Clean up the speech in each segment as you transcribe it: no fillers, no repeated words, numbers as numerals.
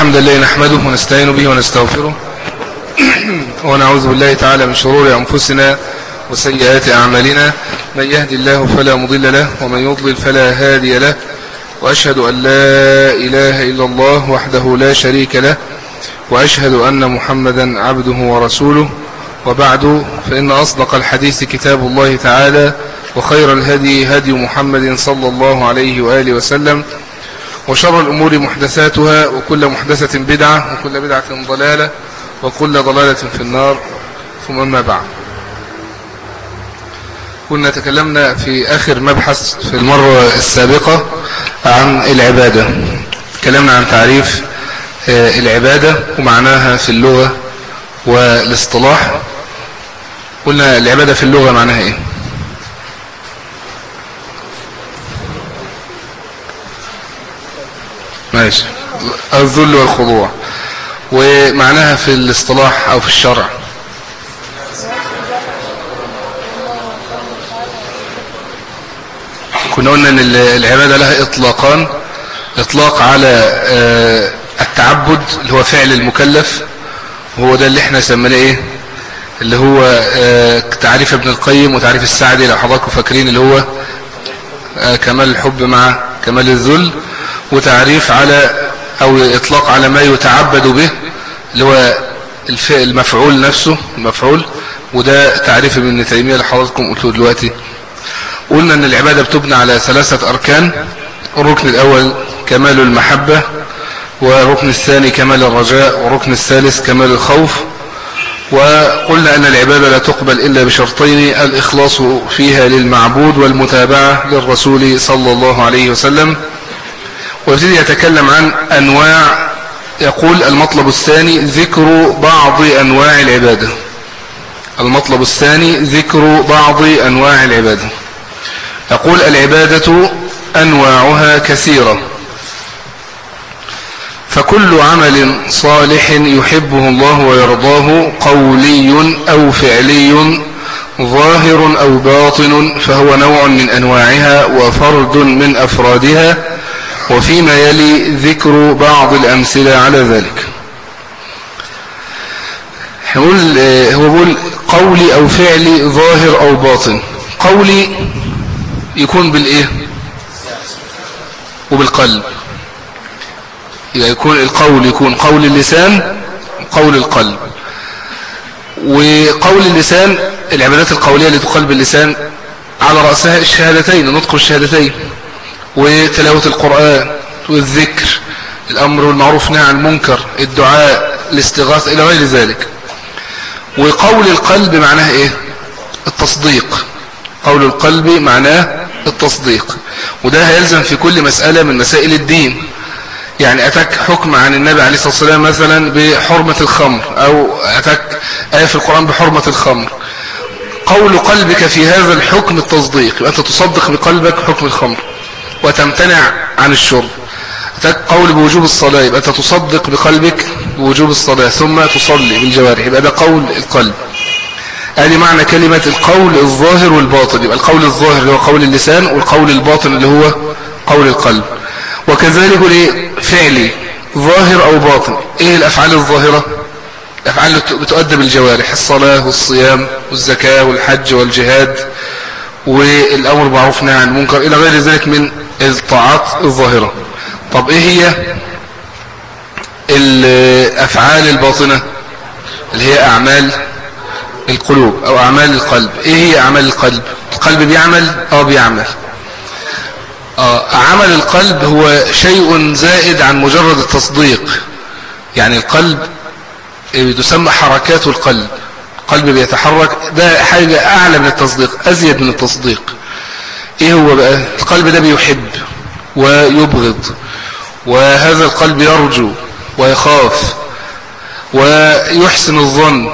الحمد لله نحمده ونستعين به ونستغفره ونعوذ بالله تعالى من شرور أنفسنا وسيئات أعمالنا. من يهدي الله فلا مضل له ومن يضلل فلا هادي له، وأشهد أن لا إله إلا الله وحده لا شريك له، وأشهد أن محمدا عبده ورسوله. وبعد، فإن أصدق الحديث كتاب الله تعالى، وخير الهدي هدي محمد صلى الله عليه وآله وسلم، وشر الأمور محدثاتها، وكل محدثة بدعة، وكل بدعة ضلالة، وكل ضلالة في النار. ثم أما بعد، كنا تكلمنا في آخر مبحث في المرة السابقة عن العبادة. تكلمنا عن تعريف العبادة ومعناها في اللغة والاصطلاح. قلنا العبادة في اللغة معناها ايه؟ ماشي، الذل والخضوع. ومعناها في الاصطلاح او في الشرع كنا قلنا ان العبادة لها اطلاقان: اطلاق على التعبد اللي هو فعل المكلف، وهو ده اللي احنا سميناه ايه، اللي هو تعريف ابن القيم وتعريف السعدي لو حضراتكم فاكرين، اللي هو كمال الحب مع كمال الذل. وتعريف على او اطلاق على ما يتعبد به اللي هو المفعول نفسه، المفعول، وده تعريف ابن تيمية اللي حضراتكم قلتوه دلوقتي. قلنا ان العبادة بتبنى على 3 أركان: الركن الاول كمال المحبة، والركن الثاني كمال الرجاء، والركن الثالث كمال الخوف. وقلنا أن العبادة لا تقبل إلا بشرطين: الإخلاص فيها للمعبود، والمتابعة للرسول صلى الله عليه وسلم. ويبتدي يتكلم عن أنواع. يقول: المطلب الثاني ذكر بعض أنواع العبادة. المطلب الثاني ذكر بعض أنواع العبادة. يقول: العبادة أنواعها كثيرة، فكل عمل صالح يحبه الله ويرضاه، قولي أو فعلي، ظاهر أو باطن، فهو نوع من أنواعها وفرد من أفرادها. وفيما يلي ذكر بعض الأمثلة على ذلك. هو بيقول قولي أو فعلي، ظاهر أو باطن. قولي يكون بالإيه؟ وبالقلب. يكون القول يكون قول اللسان، قول القلب. وقول اللسان العبادات القولية اللي تقال باللسان على رأسها الشهادتين، نطق الشهادتين، وتلاوة القرآن، والذكر، الأمر والمعروف والنهي عن المنكر، الدعاء، الاستغاثة، إلى غير ذلك. وقول القلب معناه إيه؟ التصديق. قول القلب معناه التصديق، وده هيلزم في كل مسألة من مسائل الدين. يعني أتاك حكم عن النبي عليه الصلاة والسلام مثلا بحرمة الخمر، أو أتاك آية في القرآن بحرمة الخمر، قول قلبك في هذا الحكم التصديق، يبقى أنت تصدق بقلبك حكم الخمر وتمتنع عن الشرب. أتاك قول بوجوب الصلاة، يبقى أنت تصدق بقلبك بوجوب الصلاة ثم تصلي بالجوارح، يبقى ده قول القلب. هذه معنى كلمة القول الظاهر والباطن. يبقى القول الظاهر اللي هو قول اللسان، والقول الباطن اللي هو قول القلب. وكذلك فعلي، ظاهر أو باطن. إيه الأفعال الظاهرة؟ الأفعال اللي بتؤدى بالجوارح: الصلاة والصيام والزكاة والحج والجهاد والأمر بالمعروف والنهي عن المنكر، إلى غير ذلك من الطاعات الظاهرة. طب إيه هي الأفعال الباطنة؟ اللي هي أعمال القلوب أو أعمال القلب. إيه هي أعمال القلب؟ القلب بيعمل؟ بيعمل. عمل القلب هو شيء زائد عن مجرد التصديق. يعني القلب تسمى حركات القلب. القلب بيتحرك، ده حاجة أعلى من التصديق، أزيد من التصديق. إيه هو بقى؟ القلب ده بيحب ويبغض، وهذا القلب يرجو ويخاف ويحسن الظن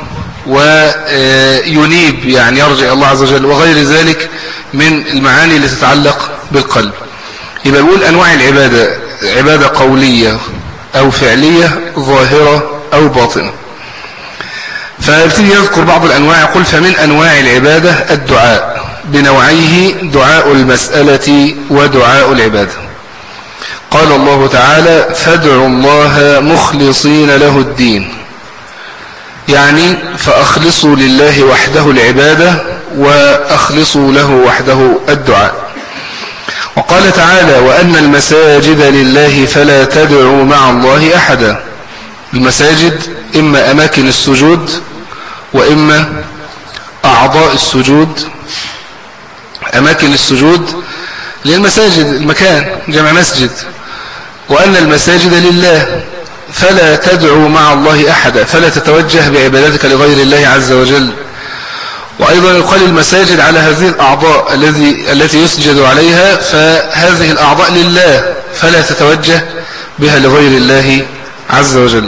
وينيب، يعني يرجع الله عز وجل، وغير ذلك من المعاني اللي تتعلق بالقلب. يبقى يقول أنواع العبادة: عبادة قولية أو فعلية، ظاهرة أو باطنة. فيبتدي يذكر بعض الأنواع. يقول: فمن أنواع العبادة الدعاء بنوعيه: دعاء المسألة ودعاء العبادة. قال الله تعالى فادعوا الله مخلصين له الدين، يعني فأخلصوا لله وحده العبادة وأخلصوا له وحده الدعاء. وقال تعالى وأن المساجد لله فلا تدعوا مع الله أحدا. المساجد إما أماكن السجود وإما أعضاء السجود. أماكن السجود للمساجد المكان جمع مسجد. وأن المساجد لله فلا تدعوا مع الله أحدا، فلا تتوجه بعبادتك لغير الله عز وجل. وأيضا يقال المساجد على هذه الأعضاء التي يسجد عليها، فهذه الأعضاء لله فلا تتوجه بها لغير الله عز وجل.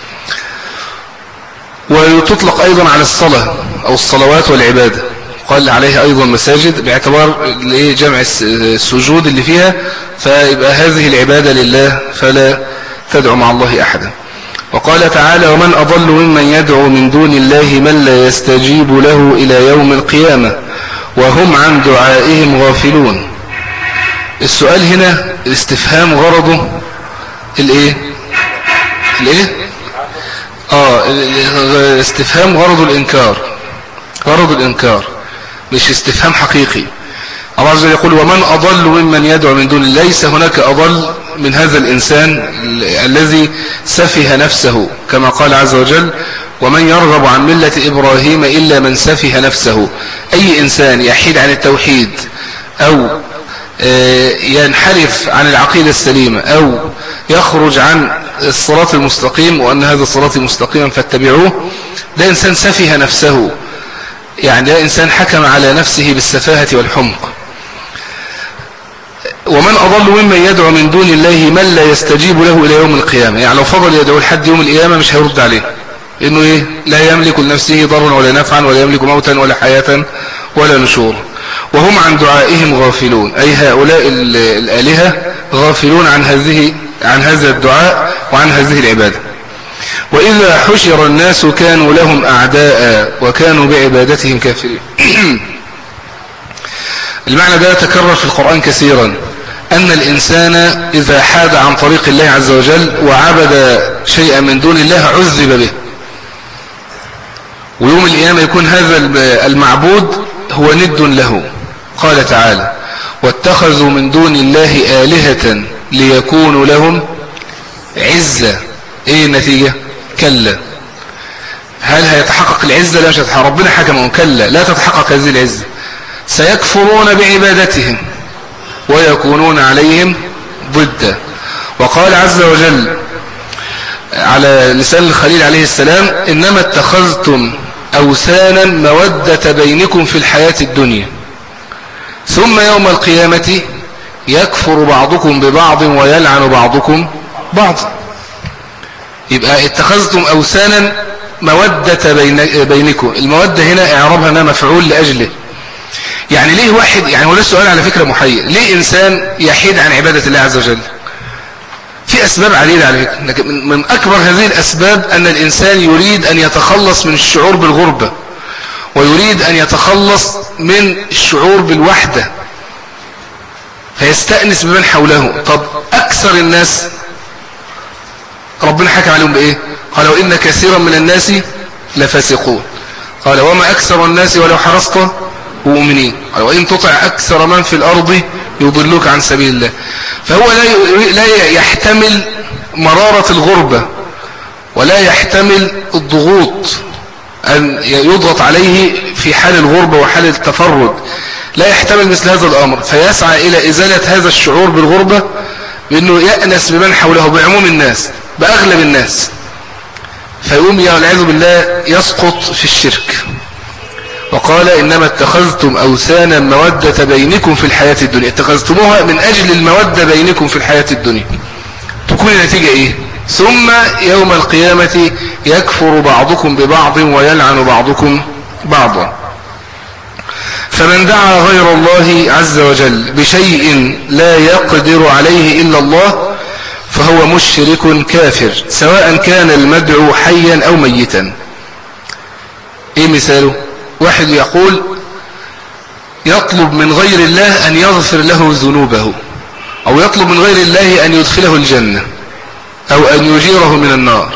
وتطلق أيضا على الصلاة أو الصلوات والعبادة، قال عليها أيضا مساجد باعتبار جمع السجود اللي فيها، فيبقى هذه العبادة لله فلا تدعو مع الله أحدا. وقال تعالى ومن أضل ممن يدعو من دون الله من لا يستجيب له إلى يوم القيامة وهم عن دعائهم غافلون. السؤال هنا الاستفهام غرضه الايه استفهام غرض الإنكار، غرض الإنكار مش استفهام حقيقي. الله عز وجل يقول ومن أضل ممن يدعو من دون الله، ليس هناك أضل من هذا الإنسان الذي سفه نفسه، كما قال عز وجل ومن يرغب عن ملة إبراهيم إلا من سفه نفسه. أي إنسان يحيد عن التوحيد أو ينحرف عن العقيدة السليمة أو يخرج عن الصراط المستقيم وأن هذا الصراط مستقيما فاتبعوه، ده إنسان سفه نفسه، يعني ده إنسان حكم على نفسه بالسفاهة والحمق. ومن أضل ممن يدعو من دون الله من لا يستجيب له إلى يوم القيامة، يعني لو فضل يدعو لحد يوم القيامة مش هيرد عليه، إنه لا يملك لنفسه ضرا ولا نفعا ولا يملك موتا ولا حياة ولا نشور. وهم عن دعائهم غافلون، أي هؤلاء الآلهة غافلون عن هذا الدعاء وعن هذه العبادة. وإذا حشر الناس كانوا لهم أعداء وكانوا بعبادتهم كافرين. المعنى ده تكرر في القرآن كثيرا، أن الإنسان إذا حاد عن طريق الله عز وجل وعبد شيئا من دون الله عذب به، ويوم القيامة يكون هذا المعبود هو ند له. قال تعالى واتخذوا من دون الله آلهة ليكونوا لهم عزة. ايه النتيجة؟ كلا. هل هيتحقق العزة؟ لا، مش هتحقق. ربنا حكمهم كلا لا تتحقق هذه العزة. سيكفرون بعبادتهم ويكونون عليهم ضدا. وقال عز وجل على لسان الخليل عليه السلام إنما اتخذتم أوثانا مودة بينكم في الحياة الدنيا ثم يوم القيامة يكفر بعضكم ببعض ويلعن بعضكم بعضا. يبقى اتخذتم أوثانا مودة بينكم. المودة هنا اعرابها انها مفعول لأجله. يعني ليه واحد، يعني هو ده السؤال على فكرة محير، ليه إنسان يحيد عن عبادة الله عز وجل؟ في أسباب عديدة على فكرة، لكن من أكبر هذه الأسباب أن الإنسان يريد أن يتخلص من الشعور بالغربة، ويريد أن يتخلص من الشعور بالوحدة، فيستأنس بمن حوله. طب أكثر الناس ربنا حكم عليهم بإيه؟ قال وإن كثيرا من الناس لفاسقون. قال وما أكثر الناس ولو حرصت مؤمنين. قال وإن تطع أكثر من في الأرض يضلوك عن سبيل الله. فهو لا يحتمل مرارة الغربة ولا يحتمل الضغوط، أن يضغط عليه في حال الغربة وحال التفرد، لا يحتمل مثل هذا الأمر، فيسعى إلى إزالة هذا الشعور بالغربة بأنه يأنس بمن حوله، بعموم الناس، بأغلب الناس، فيقوم والعياذ بالله يسقط في الشرك. وقال إنما اتخذتم أوثانا مودة بينكم في الحياة الدنيا. اتخذتموها من أجل المودة بينكم في الحياة الدنيا. تكون النتيجة إيه؟ ثم يوم القيامة يكفر بعضكم ببعض ويلعن بعضكم بعضا. فمن دعا غير الله عز وجل بشيء لا يقدر عليه إلا الله فهو مشرك كافر، سواء كان المدعو حيا أو ميتا. إيه مثاله؟ واحد يقول يطلب من غير الله أن يغفر له ذنوبه، أو يطلب من غير الله أن يدخله الجنة أو أن يجيره من النار،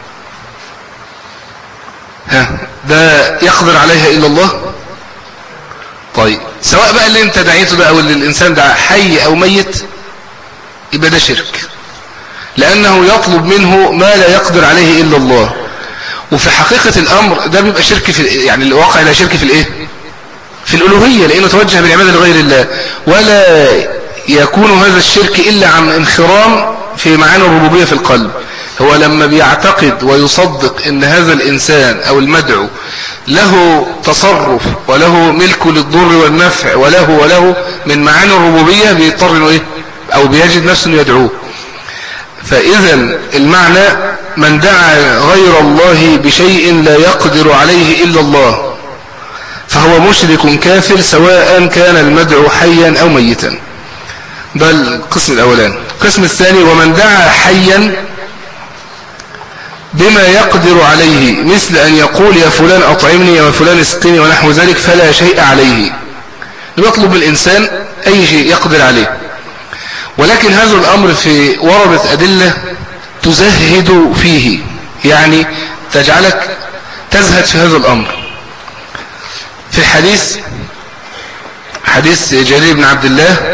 ده يقدر عليها إلا الله؟ طيب سواء بقى اللي انت دعيته ده أو اللي الإنسان دعا حي أو ميت، يبقى ده شرك، لأنه يطلب منه ما لا يقدر عليه إلا الله. وفي حقيقة الأمر ده بيبقى شرك في يعني الواقع لا شرك في الإيه؟ في الألوهية، لأنه توجه بالعبادة لغير الله، ولا يكون هذا الشرك إلا عن انخرام في معاني الربوبية في القلب. هو لما بيعتقد ويصدق ان هذا الانسان او المدعو له تصرف وله ملك للضر والنفع وله من معاني الربوبية، بيضطر انه ايه او بيجد نفسه انه يدعوه. فاذا المعنى من دعا غير الله بشيء لا يقدر عليه الا الله فهو مشرك كافر، سواء كان المدعو حيا او ميتا. ده القسم الاولاني. القسم الثاني ومن دعا حيا بما يقدر عليه، مثل أن يقول يا فلان أطعمني يا فلان اسقني ونحو ذلك، فلا شيء عليه. يطلب الإنسان أي شيء يقدر عليه، ولكن هذا الأمر في وردت أدلة تزهد فيه، يعني تجعلك تزهد في هذا الأمر. في الحديث حديث جرير بن عبد الله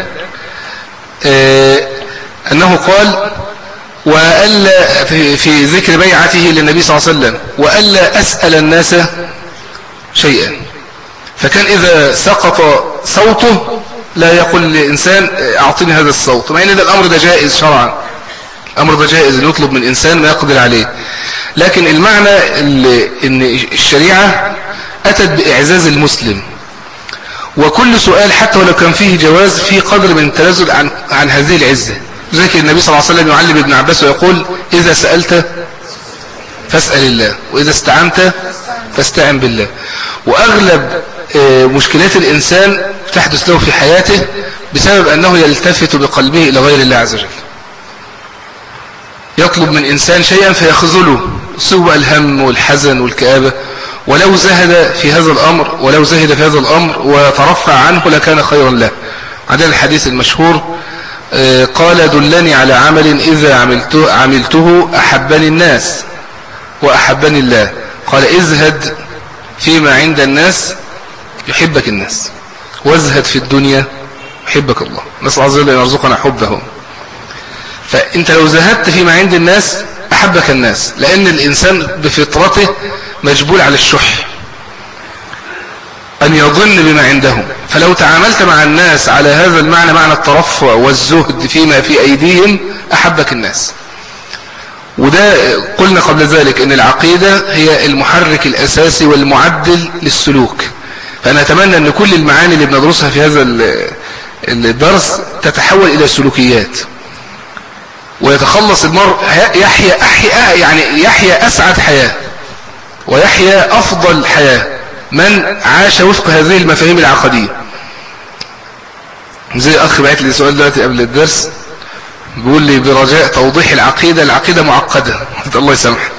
أنه قال وألا في ذكر بيعته للنبي صلى الله عليه وسلم وألا أسأل الناس شيئا، فكان إذا سقط صوته لا يقول لإنسان أعطيني هذا الصوت، مع أن ده الأمر ده جائز شرعا، الأمر ده جائز أن يطلب من إنسان ما يقدر عليه. لكن المعنى أن الشريعة أتت بإعزاز المسلم، وكل سؤال حتى ولو كان فيه جواز فيه قدر من التنازل عن هذه العزة. ذلك النبي صلى الله عليه وسلم يعلم ابن عباس ويقول إذا سألت فاسأل الله وإذا استعنت فاستعن بالله. وأغلب مشكلات الإنسان تحدث له في حياته بسبب أنه يلتفت بقلبه إلى غير الله عز وجل، يطلب من إنسان شيئا فيخذله سوء الهم والحزن والكآبة، ولو زهد في هذا الأمر وترفع عنه لكان خيرا له. عندنا الحديث المشهور قال دلني على عمل إذا عملته أحبني الناس وأحبني الله. قال ازهد فيما عند الناس يحبك الناس، وازهد في الدنيا يحبك الله. نسأل الله عز وجل أن يرزقنا حبه. فأنت لو زهدت فيما عند الناس أحبك الناس، لأن الإنسان بفطرته مجبول على الشح، أن يظن بما عندهم. فلو تعاملت مع الناس على هذا المعنى، معنى الترفع والزهد فيما في أيديهم، أحبك الناس. وده قلنا قبل ذلك أن العقيدة هي المحرك الأساسي والمعدل للسلوك. فأنا أتمنى أن كل المعاني اللي بندرسها في هذا الدرس تتحول إلى سلوكيات، ويتخلص المرء يحيا أسعد حياة ويحيا أفضل حياة من عاش وفق هذه المفاهيم العقدية. زي أخ بعت لي سؤال دلوقتي قبل الدرس، بيقول لي برجاء توضيح العقيدة معقدة. الله يسامحك.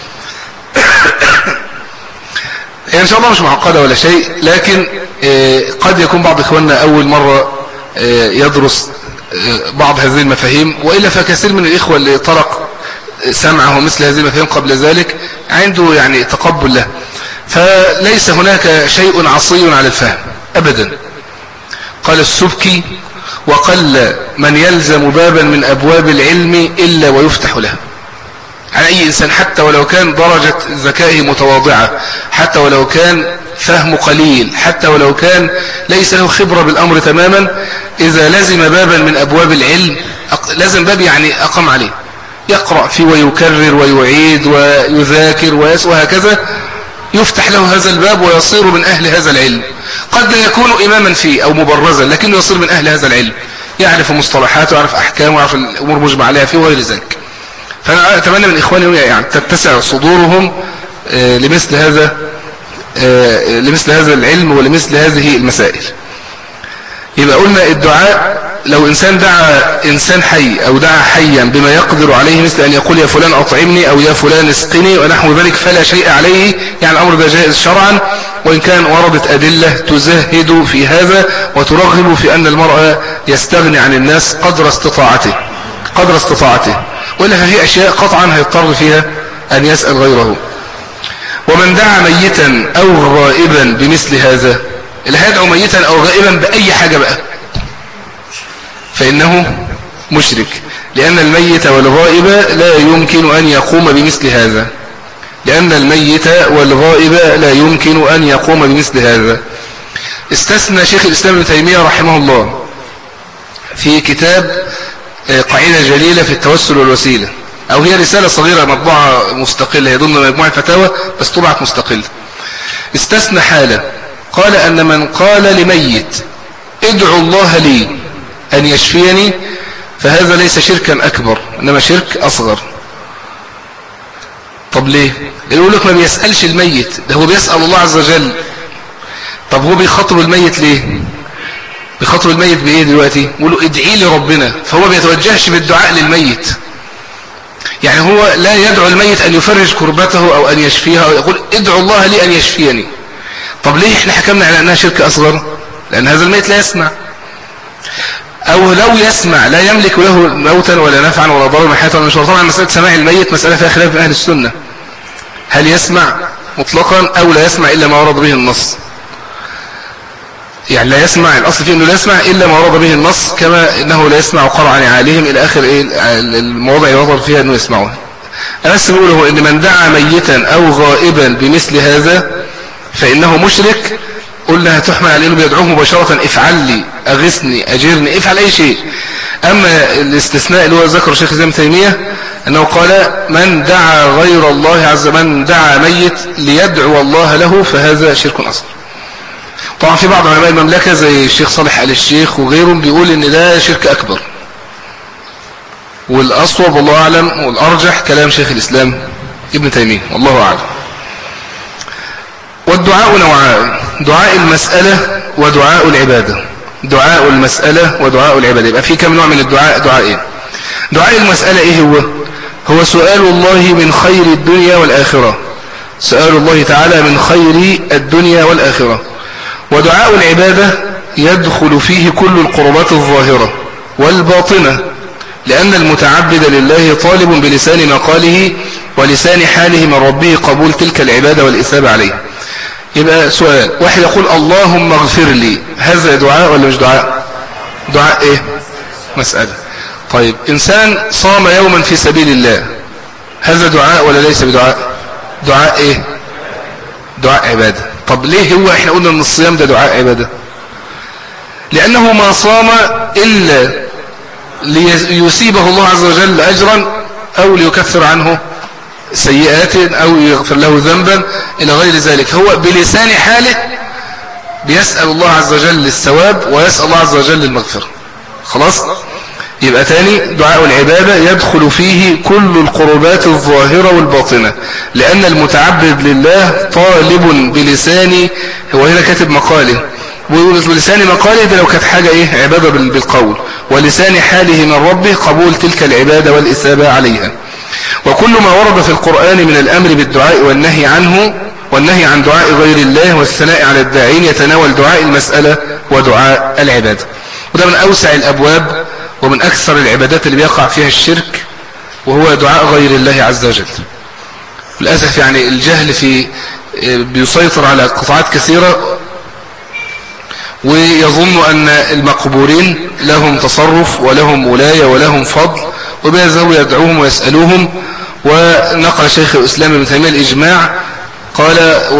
يعني إن شاء الله مش معقدة ولا شيء، لكن قد يكون بعض إخواننا أول مرة يدرس بعض هذه المفاهيم، وإلا فكثير من الإخوة اللي طرق سمعه مثل هذه المفاهيم قبل ذلك عنده يعني تقبل له. فليس هناك شيء عصي على الفهم أبدا. قال السبكي وقل من يلزم بابا من أبواب العلم إلا ويفتح له. على أي إنسان حتى ولو كان درجة ذكائه متواضعة، حتى ولو كان فهم قليل، حتى ولو كان ليس له خبرة بالأمر تماما، إذا لزم بابا من أبواب العلم، لازم باب يعني أقام عليه، يقرأ فيه ويكرر ويعيد ويذاكر وهكذا، يفتح له هذا الباب ويصير من أهل هذا العلم. قد لا يكون إماما فيه أو مبرزا، لكنه يصير من أهل هذا العلم، يعرف مصطلحاته ويعرف أحكامه ويعرف الأمور مجمع عليها فيه وغير ذلك. فأنا أتمنى من إخواني يعني تتسع صدورهم لمثل هذا العلم ولمثل هذه المسائل. يبقى قلنا الدعاء، لو إنسان دعا إنسان حي أو دعا حيا بما يقدر عليه، مثل أن يقول يا فلان أطعمني أو يا فلان اسقني ونحو ذلك، فلا شيء عليه، يعني الأمر ده جائز شرعا، وإن كان وردت أدلة تزهد في هذا وترغب في أن المرأة يستغني عن الناس قدر استطاعته وإلا ففي أشياء قطعا هيضطر فيها أن يسأل غيره. ومن دعا ميتا أو غائبا بمثل هذا، اللي هيدعو ميتا أو غائبا بأي حاجة بقى فإنه مشرك، لأن الميت والغائب لا يمكن أن يقوم بمثل هذا، استثنى شيخ الإسلام ابن تيمية رحمه الله في كتاب قاعدة جليلة في التوسل والوسيلة، أو هي رسالة صغيرة مطبوعة مستقلة، هي ضمن مجموعة فتاوى بس طبعت مستقلة. استثنى حالة، قال أن من قال لميت ادعو الله لي أن يشفيني فهذا ليس شركا أكبر إنما شرك أصغر. طب ليه؟ يقول لك ما بيسألش الميت، ده هو بيسأل الله عز وجل. طب هو بيخاطب الميت ليه؟ بيخاطب الميت بإيه دلوقتي؟ يقول له ادعي لي ربنا، فهو بيتوجهش بالدعاء للميت، يعني هو لا يدعو الميت أن يفرج كربته أو أن يشفيها، أو يقول ادعو الله لي أن يشفيني. طب ليه احنا حكمنا على أنها شرك أصغر؟ لأن هذا الميت لا يسمع، أو لو يسمع لا يملك له موتا ولا نفعا ولا ضرر من حياته ولا مشوار. طبعا مسألة سماع الميت مسألة فيها خلاف بين أهل السنة، هل يسمع مطلقا أو لا يسمع إلا ما ورد به النص؟ يعني لا يسمع، الأصل فيه أنه لا يسمع إلا ما ورد به النص، كما أنه لا يسمع قرع نعالهم إلى آخر المواضع يوضر فيها أنه يسمعه. أنا بس بقوله إن من دعا ميتا أو غائبا بمثل هذا فإنه مشرك. قلنا هتحمل على أنه بيدعوه مباشرة افعل لي، أغثني، أجرني، افعل أي شيء. أما الاستثناء اللي هو ذكر الشيخ ابن تيمية أنه قال من دعا غير الله عز وجل، من دعا ميت ليدعو الله له فهذا شرك أصغر. طبعا في بعض علماء المملكة زي الشيخ صالح آل الشيخ وغيرهم بيقول ان ده شرك أكبر، والأصوب والله أعلم والأرجح كلام شيخ الإسلام ابن تيمية والله أعلم. والدعاء نوعان، دعاء المسألة ودعاء العبادة. دعاء المسألة ودعاء العبادة، يبقى في كم نوع من الدعاء؟ دعائين. دعاء المسألة ايه هو سؤال الله من خير الدنيا والآخرة، سؤال الله تعالى من خير الدنيا والآخرة. ودعاء العبادة يدخل فيه كل القربات الظاهرة والباطنة، لأن المتعبد لله طالب بلسان مقاله ولسان حاله من ربه قبول تلك العبادة والإثابة عليه. يبقى سؤال، واحد يقول اللهم اغفر لي، هذا دعاء ولا مش دعاء؟ دعاء ايه؟ مسألة. طيب إنسان صام يوما في سبيل الله، هذا دعاء ولا ليس بدعاء؟ دعاء ايه؟ دعاء عبادة. طب ليه احنا قلنا ان الصيام ده دعاء عبادة؟ لأنه ما صام إلا ليسيبه الله عز وجل أجرا أو ليكفر عنه سيئات أو يغفر له ذنبا إلى غير ذلك، هو بلسان حاله بيسأل الله عز وجل الثواب ويسأل الله عز وجل المغفرة. خلاص؟ يبقى تاني دعاء العبادة يدخل فيه كل القربات الظاهرة والباطنة، لأن المتعبد لله طالب بلسانه، هو هنا كاتب مقاله، ولسان مقاله ده لو كانت حاجة ايه؟ عبادة بالقول، ولسان حاله من ربه قبول تلك العبادة والإثابة عليها. وكل ما ورد في القرآن من الأمر بالدعاء والنهي عنه والنهي عن دعاء غير الله والثناء على الداعين يتناول دعاء المسألة ودعاء العبادة، وده من أوسع الأبواب ومن أكثر العبادات اللي بيقع فيها الشرك، وهو دعاء غير الله عز وجل. للأسف يعني الجهل بيسيطر على قطاعات كثيرة، ويظن أن المقبورين لهم تصرف ولهم ولاية ولهم فضل، وبيذهبوا يدعوهم ويسألوهم. ونقل شيخ الإسلام ابن تيمية الإجماع، قال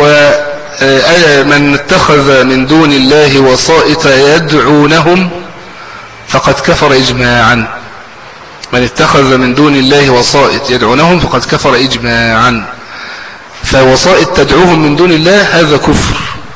من اتخذ من دون الله وسائط يدعونهم فقد كفر إجماعا. من اتخذ من دون الله وسائط يدعونهم فقد كفر إجماعا، فوسائط تدعوهم من دون الله هذا كفر.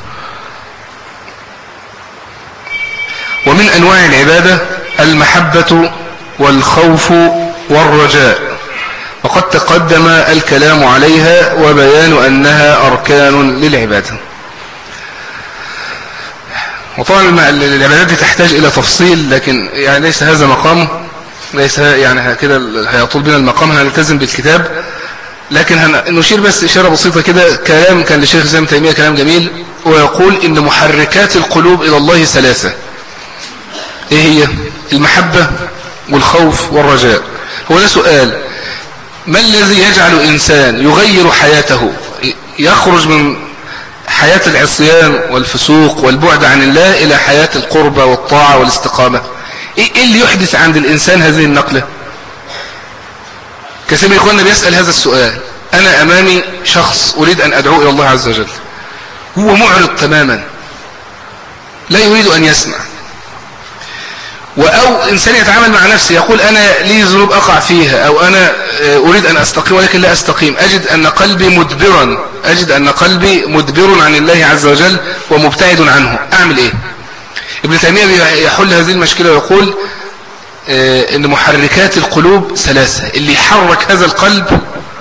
ومن أنواع العبادة المحبة والخوف والرجاء، وقد تقدم الكلام عليها وبيان أنها أركان للعبادة. وطبعا العبادات دي تحتاج إلى تفصيل، لكن يعني ليس هذا مقامه، ليس يعني كده هيطول بنا المقام، هنلتزم بالكتاب. لكن نشير بس إشارة بسيطة كده، كلام كان لشيخ الإسلام ابن تيمية كلام جميل، ويقول إن محركات القلوب إلى الله ثلاثة. إيه هي؟ المحبة والخوف والرجاء. هو ده سؤال: ما الذي يجعل إنسان يغير حياته، يخرج من حياة العصيان والفسوق والبعد عن الله إلى حياة القربة والطاعة والاستقامة؟ إيه اللي يحدث عند الإنسان هذه النقلة؟ كثير من إخواننا بيسأل هذا السؤال. أنا أمامي شخص أريد أن أدعو إلى الله عز وجل، هو معرض تماما، لا يريد أن يسمع. أو إنسان يتعامل مع نفسه يقول أنا لي ذنوب أقع فيها، أو أنا أريد أن أستقيم ولكن لا أستقيم، أجد أن قلبي مدبر عن الله عز وجل ومبتعد عنه. أعمل إيه؟ ابن تيمية يحل هذه المشكلة ويقول إن محركات القلوب ثلاثة. اللي يحرك هذا القلب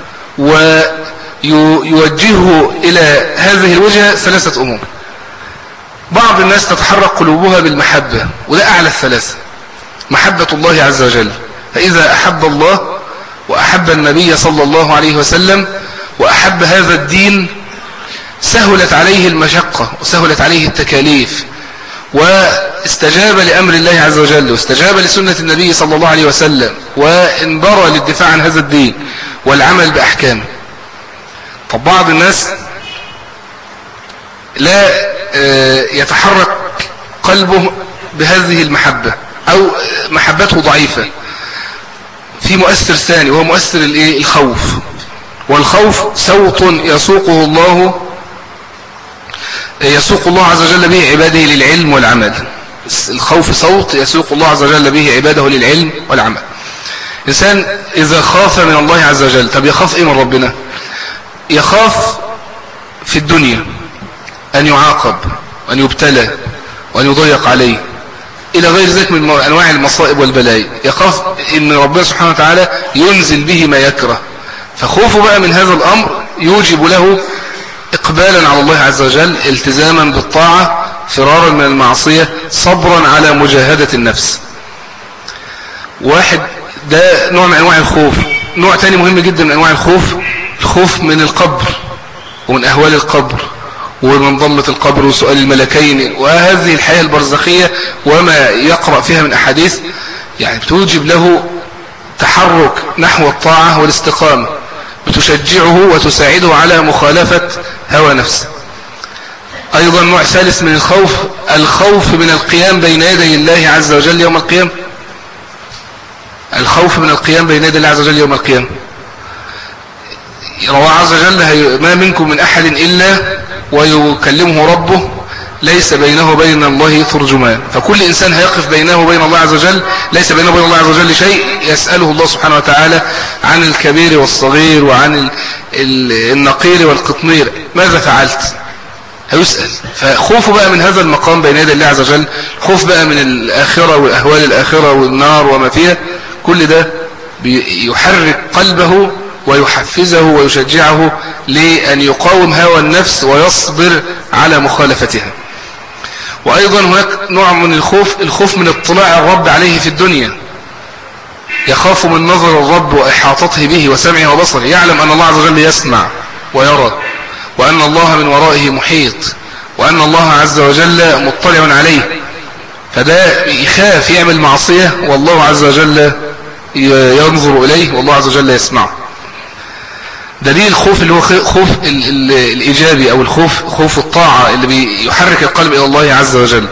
ويوجهه إلى هذه الوجهة ثلاثة أمور. بعض الناس تتحرك قلوبها بالمحبة، وده أعلى الثلاثة، محبة الله عز وجل. فإذا أحب الله وأحب النبي صلى الله عليه وسلم وأحب هذا الدين سهلت عليه المشقة وسهلت عليه التكاليف، واستجاب لأمر الله عز وجل واستجاب لسنة النبي صلى الله عليه وسلم، وانبرى للدفاع عن هذا الدين والعمل بأحكامه. طب بعض الناس لا يتحرك قلبه بهذه المحبة، أو محبته ضعيفة. في مؤثر ثاني وهو مؤثر الخوف. والخوف صوت يسوق الله عز وجل به عباده للعلم والعمل. الخوف صوت يسوق الله عز وجل به عباده للعلم والعمل. إنسان إذا خاف من الله عز وجل، طب يخاف إيه من ربنا؟ يخاف في الدنيا أن يعاقب وأن يبتلى وأن يضيق عليه إلى غير ذلك من أنواع المصائب والبلايا. يخاف إن ربنا سبحانه وتعالى ينزل به ما يكره، فخوفه بقى من هذا الأمر يوجب له إقبالا على الله عز وجل، التزاما بالطاعة، فرارا من المعصية، صبرا على مجاهدة النفس. واحد ده نوع من أنواع الخوف. نوع تاني مهم جدا من أنواع الخوف من القبر ومن أهوال القبر ومن ضمة القبر وسؤال الملكين وهذه الحياة البرزخية وما يقرأ فيها من أحاديث، يعني بتوجب له تحرك نحو الطاعة والاستقامة، بتشجعه وتساعده على مخالفة هوى نفسه. أيضا نوع ثالث من الخوف من القيام بين يدي الله عز وجل يوم القيامة. الخوف من القيام بين يدي الله عز وجل يوم القيامة. روى عز وجل: ما منكم من أحد إلا ويكلمه ربه ليس بينه وبين الله ترجمان. فكل إنسان هيقف بينه وبين الله عز وجل، ليس بينه وبين الله عز وجل شيء، يسأله الله سبحانه وتعالى عن الكبير والصغير وعن النقير والقطمير: ماذا فعلت؟ هيسأل. فخوفه بقى من هذا المقام بين يدي الله عز وجل، خوف بقى من الآخرة وأهوال الآخرة والنار وما فيها، كل ده يحرك قلبه ويحفزه ويشجعه لأن يقاوم هوى النفس ويصبر على مخالفتها. وأيضا هناك نوع من الخوف من اطلاع الرب عليه في الدنيا. يخاف من نظر الرب وإحاطته به وسمعه وبصره، يعلم أن الله عز وجل يسمع ويرى، وأن الله من ورائه محيط، وأن الله عز وجل مطلع عليه، فده يخاف يعمل معصية والله عز وجل ينظر إليه والله عز وجل يسمعه. دليل الخوف اللي هو خوف الإيجابي أو خوف الطاعة اللي بيحرك القلب إلى الله عز وجل.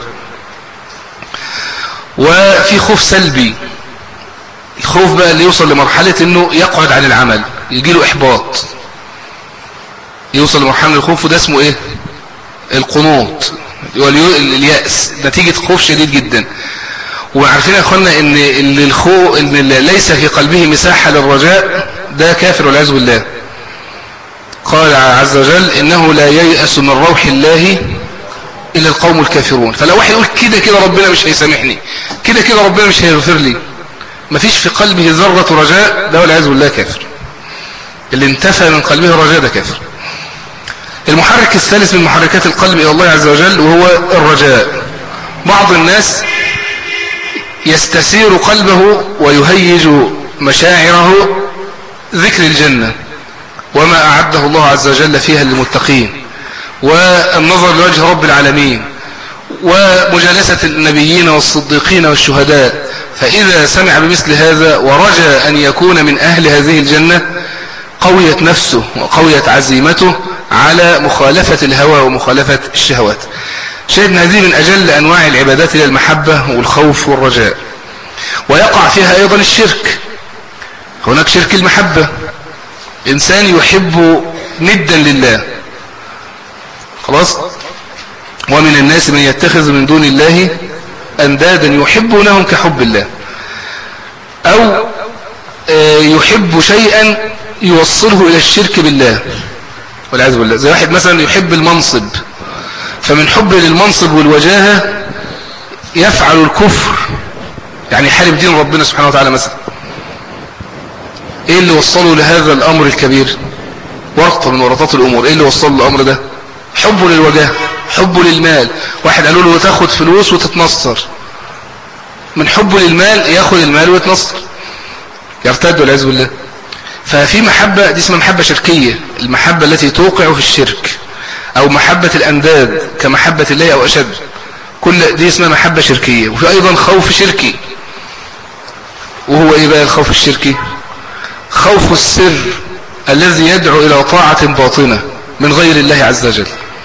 وفي خوف سلبي، الخوف بقى اللي يوصل لمرحلة إنه يقعد عن العمل، يجيله إحباط، يوصل لمرحلة الخوف، وده اسمه إيه؟ القنوط، اليأس، نتيجة خوف شديد جدا. وعارفين يا أخوانا إن اللي ليس في قلبه مساحة للرجاء ده كافر والعياذ بالله. قال عز وجل: إنه لا ييأس من روح الله إلا القوم الكافرون. فلو واحد يقول كده ربنا مش هيسامحني، كده ربنا مش هيغفر لي، مفيش في قلبه ذرة رجاء، ده والعياذ بالله كافر. اللي انتفى من قلبه الرجاء ده كافر. المحرك الثالث من محركات القلب إلى الله عز وجل وهو الرجاء. بعض الناس يستسير قلبه ويهيج مشاعره ذكر الجنة وما أعده الله عز وجل فيها للمتقين، والنظر لوجه رب العالمين ومجالسة النبيين والصديقين والشهداء. فإذا سمع بمثل هذا ورجى أن يكون من أهل هذه الجنة قويت نفسه وقويت عزيمته على مخالفة الهوى ومخالفة الشهوات. شاهد هذه من أجل أنواع العبادات إلى المحبة والخوف والرجاء. ويقع فيها أيضا الشرك. هناك شرك المحبة، إنسان يحب ندا لله، خلاص. ومن الناس من يتخذ من دون الله أندادا يحبونهم كحب الله، أو يحب شيئا يوصله إلى الشرك بالله والعياذ بالله. زي واحد مثلا يحب المنصب، فمن حب للمنصب والوجاهة يفعل الكفر، يعني يحارب دين ربنا سبحانه وتعالى مثلا. ايه اللي وصله لهذا الامر الكبير؟ ورطة من ورطات الامور. ايه اللي وصله الامر ده؟ حبه للوجاهة، حبه للمال. واحد قالوا له تاخد فلوس وتتنصر، من حبه للمال ياخد المال ويتنصر، يرتد والعياذ بالله. ففي محبة دي اسمها محبة شركية، المحبة التي توقع في الشرك، او محبة الانداد كمحبة الله او اشد، كل دي اسمها محبة شركية. وفي ايضا خوف شركي. وهو ايه بقى الخوف الشركي؟ خوف السر الذي يدعو الى طاعة باطنة من غير الله عز وجل.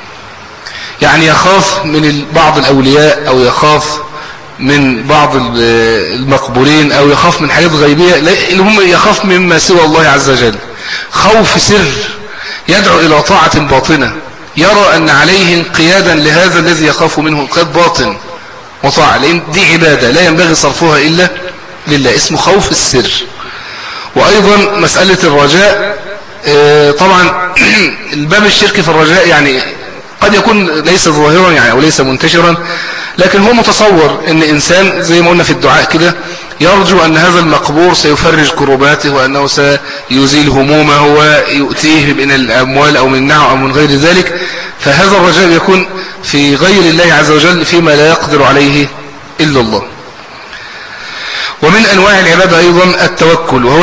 يعني يخاف من بعض الاولياء، او يخاف من بعض المقبولين، او يخاف من حاجات غيبية، اللي هم يخاف مما سوى الله عز وجل. خوف سر يدعو الى طاعة باطنة، يرى ان عليه انقيادا لهذا الذي يخاف منه، انقياد باطن وطاعة، لان دي عبادة لا ينبغي صرفها الا لله، اسمه خوف السر. وايضا مسألة الرجاء، طبعا الباب الشركي في الرجاء يعني قد يكون ليس ظاهرا يعني او ليس منتشرا، لكن هو متصور ان انسان زي ما قلنا في الدعاء كده يرجو ان هذا المقبور سيفرج كرباته، وانه سيزيل همومه ويؤتيه من الاموال او من النعم او من غير ذلك. فهذا الرجاء يكون في غير الله عز وجل فيما لا يقدر عليه الا الله. ومن انواع العبادة ايضا التوكل، وهو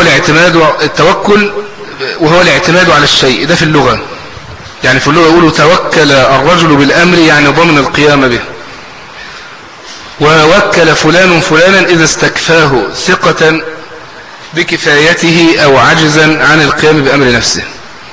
الاعتماد على الشيء. ده في اللغة، يعني في اللغة يقولوا توكل الرجل بالامر، يعني ضمن القيام به. ووكل فلان فلانا اذا استكفاه ثقة بكفايته او عجزا عن القيام بامر نفسه.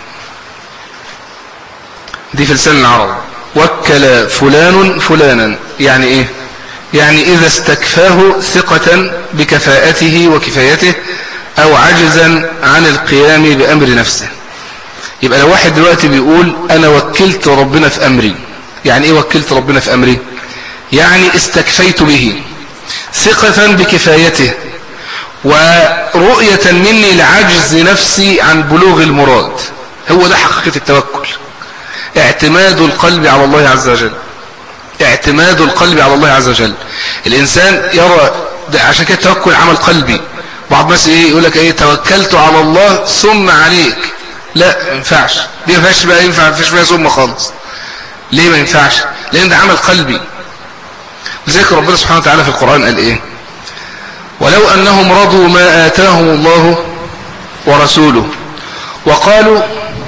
دي في لسان العرب. وكل فلان فلانا يعني ايه؟ يعني اذا استكفاه ثقة بكفاءته وكفايته او عجزا عن القيام بامر نفسه. يبقى لو واحد دلوقتي بيقول انا وكلت ربنا في امري، يعني ايه وكلت ربنا في امري؟ يعني استكفيت به ثقة بكفايته ورؤية مني لعجز نفسي عن بلوغ المراد. هو ده حقيقة التوكل، اعتماد القلب على الله عز وجل، اعتماد القلب على الله عز وجل. الإنسان يرى ده، عشان كده التوكل عمل قلبي. بعض الناس يقول لك ايه توكلت على الله ثم عليك. لا، ما ينفعش، دي ما فيهاش بقى، ينفع ما فيش فيها ثم خالص. ليه ما ينفعش؟ لأن ده عمل قلبي. لذلك ربنا سبحانه وتعالى في القرآن قال ايه؟ ولو أنهم رضوا ما آتاهم الله ورسوله وقالوا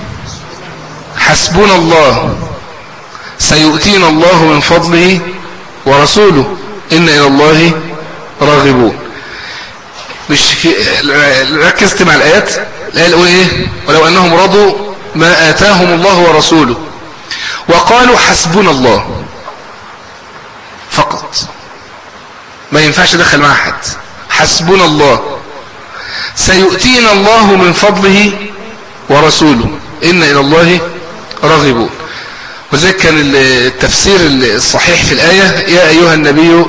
حسبنا الله سيؤتينا الله من فضله ورسوله إن إلى الله راغبون. مش ركزت مع الآيات؟ الآية الأولى إيه؟ ولو أنهم رضوا ما آتاهم الله ورسوله وقالوا حسبنا الله فقط، ما ينفعش دخل مع أحد. حسبنا الله سيؤتينا الله من فضله ورسوله إن إلى الله راغبون. وذلك كان التفسير الصحيح في الآية يا أيها النبي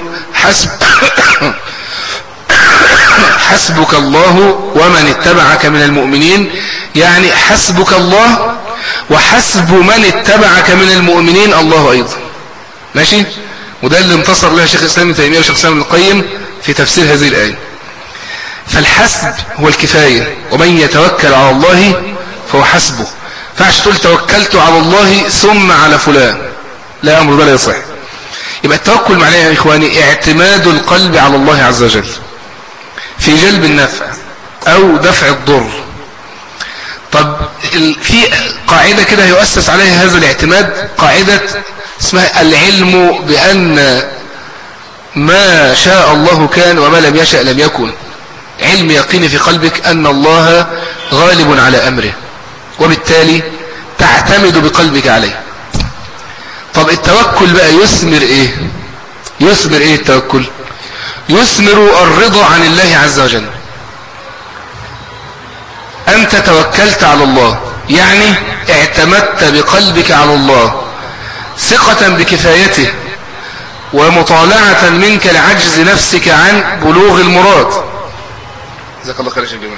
حسبك الله ومن اتبعك من المؤمنين، يعني حسبك الله وحسب من اتبعك من المؤمنين الله أيضا. ماشي؟ وده اللي انتصر لها شيخ الإسلام ابن تيمية وشيخ الإسلام ابن القيم في تفسير هذه الآية. فالحسب هو الكفاية، ومن يتوكل على الله فهو حسبه. فعش تقول توكلت على الله ثم على فلان، لا، أمر ده لا يصح. يبقى التوكل معناه يا إخواني اعتماد القلب على الله عز وجل في جلب النفع أو دفع الضر. طب في قاعدة كده يؤسس عليها هذا الاعتماد، قاعدة اسمها العلم بأن ما شاء الله كان وما لم يشأ لم يكن. علم يقيني في قلبك أن الله غالب على أمره، وبالتالي تعتمد بقلبك عليه. طب التوكل بقى يثمر ايه؟ يثمر ايه التوكل؟ يثمر الرضا عن الله عز وجل. أنت توكلت على الله، يعني اعتمدت بقلبك على الله ثقة بكفايته ومطالعة منك لعجز نفسك عن بلوغ المراد. جزاك الله خير يا شيخ جمال.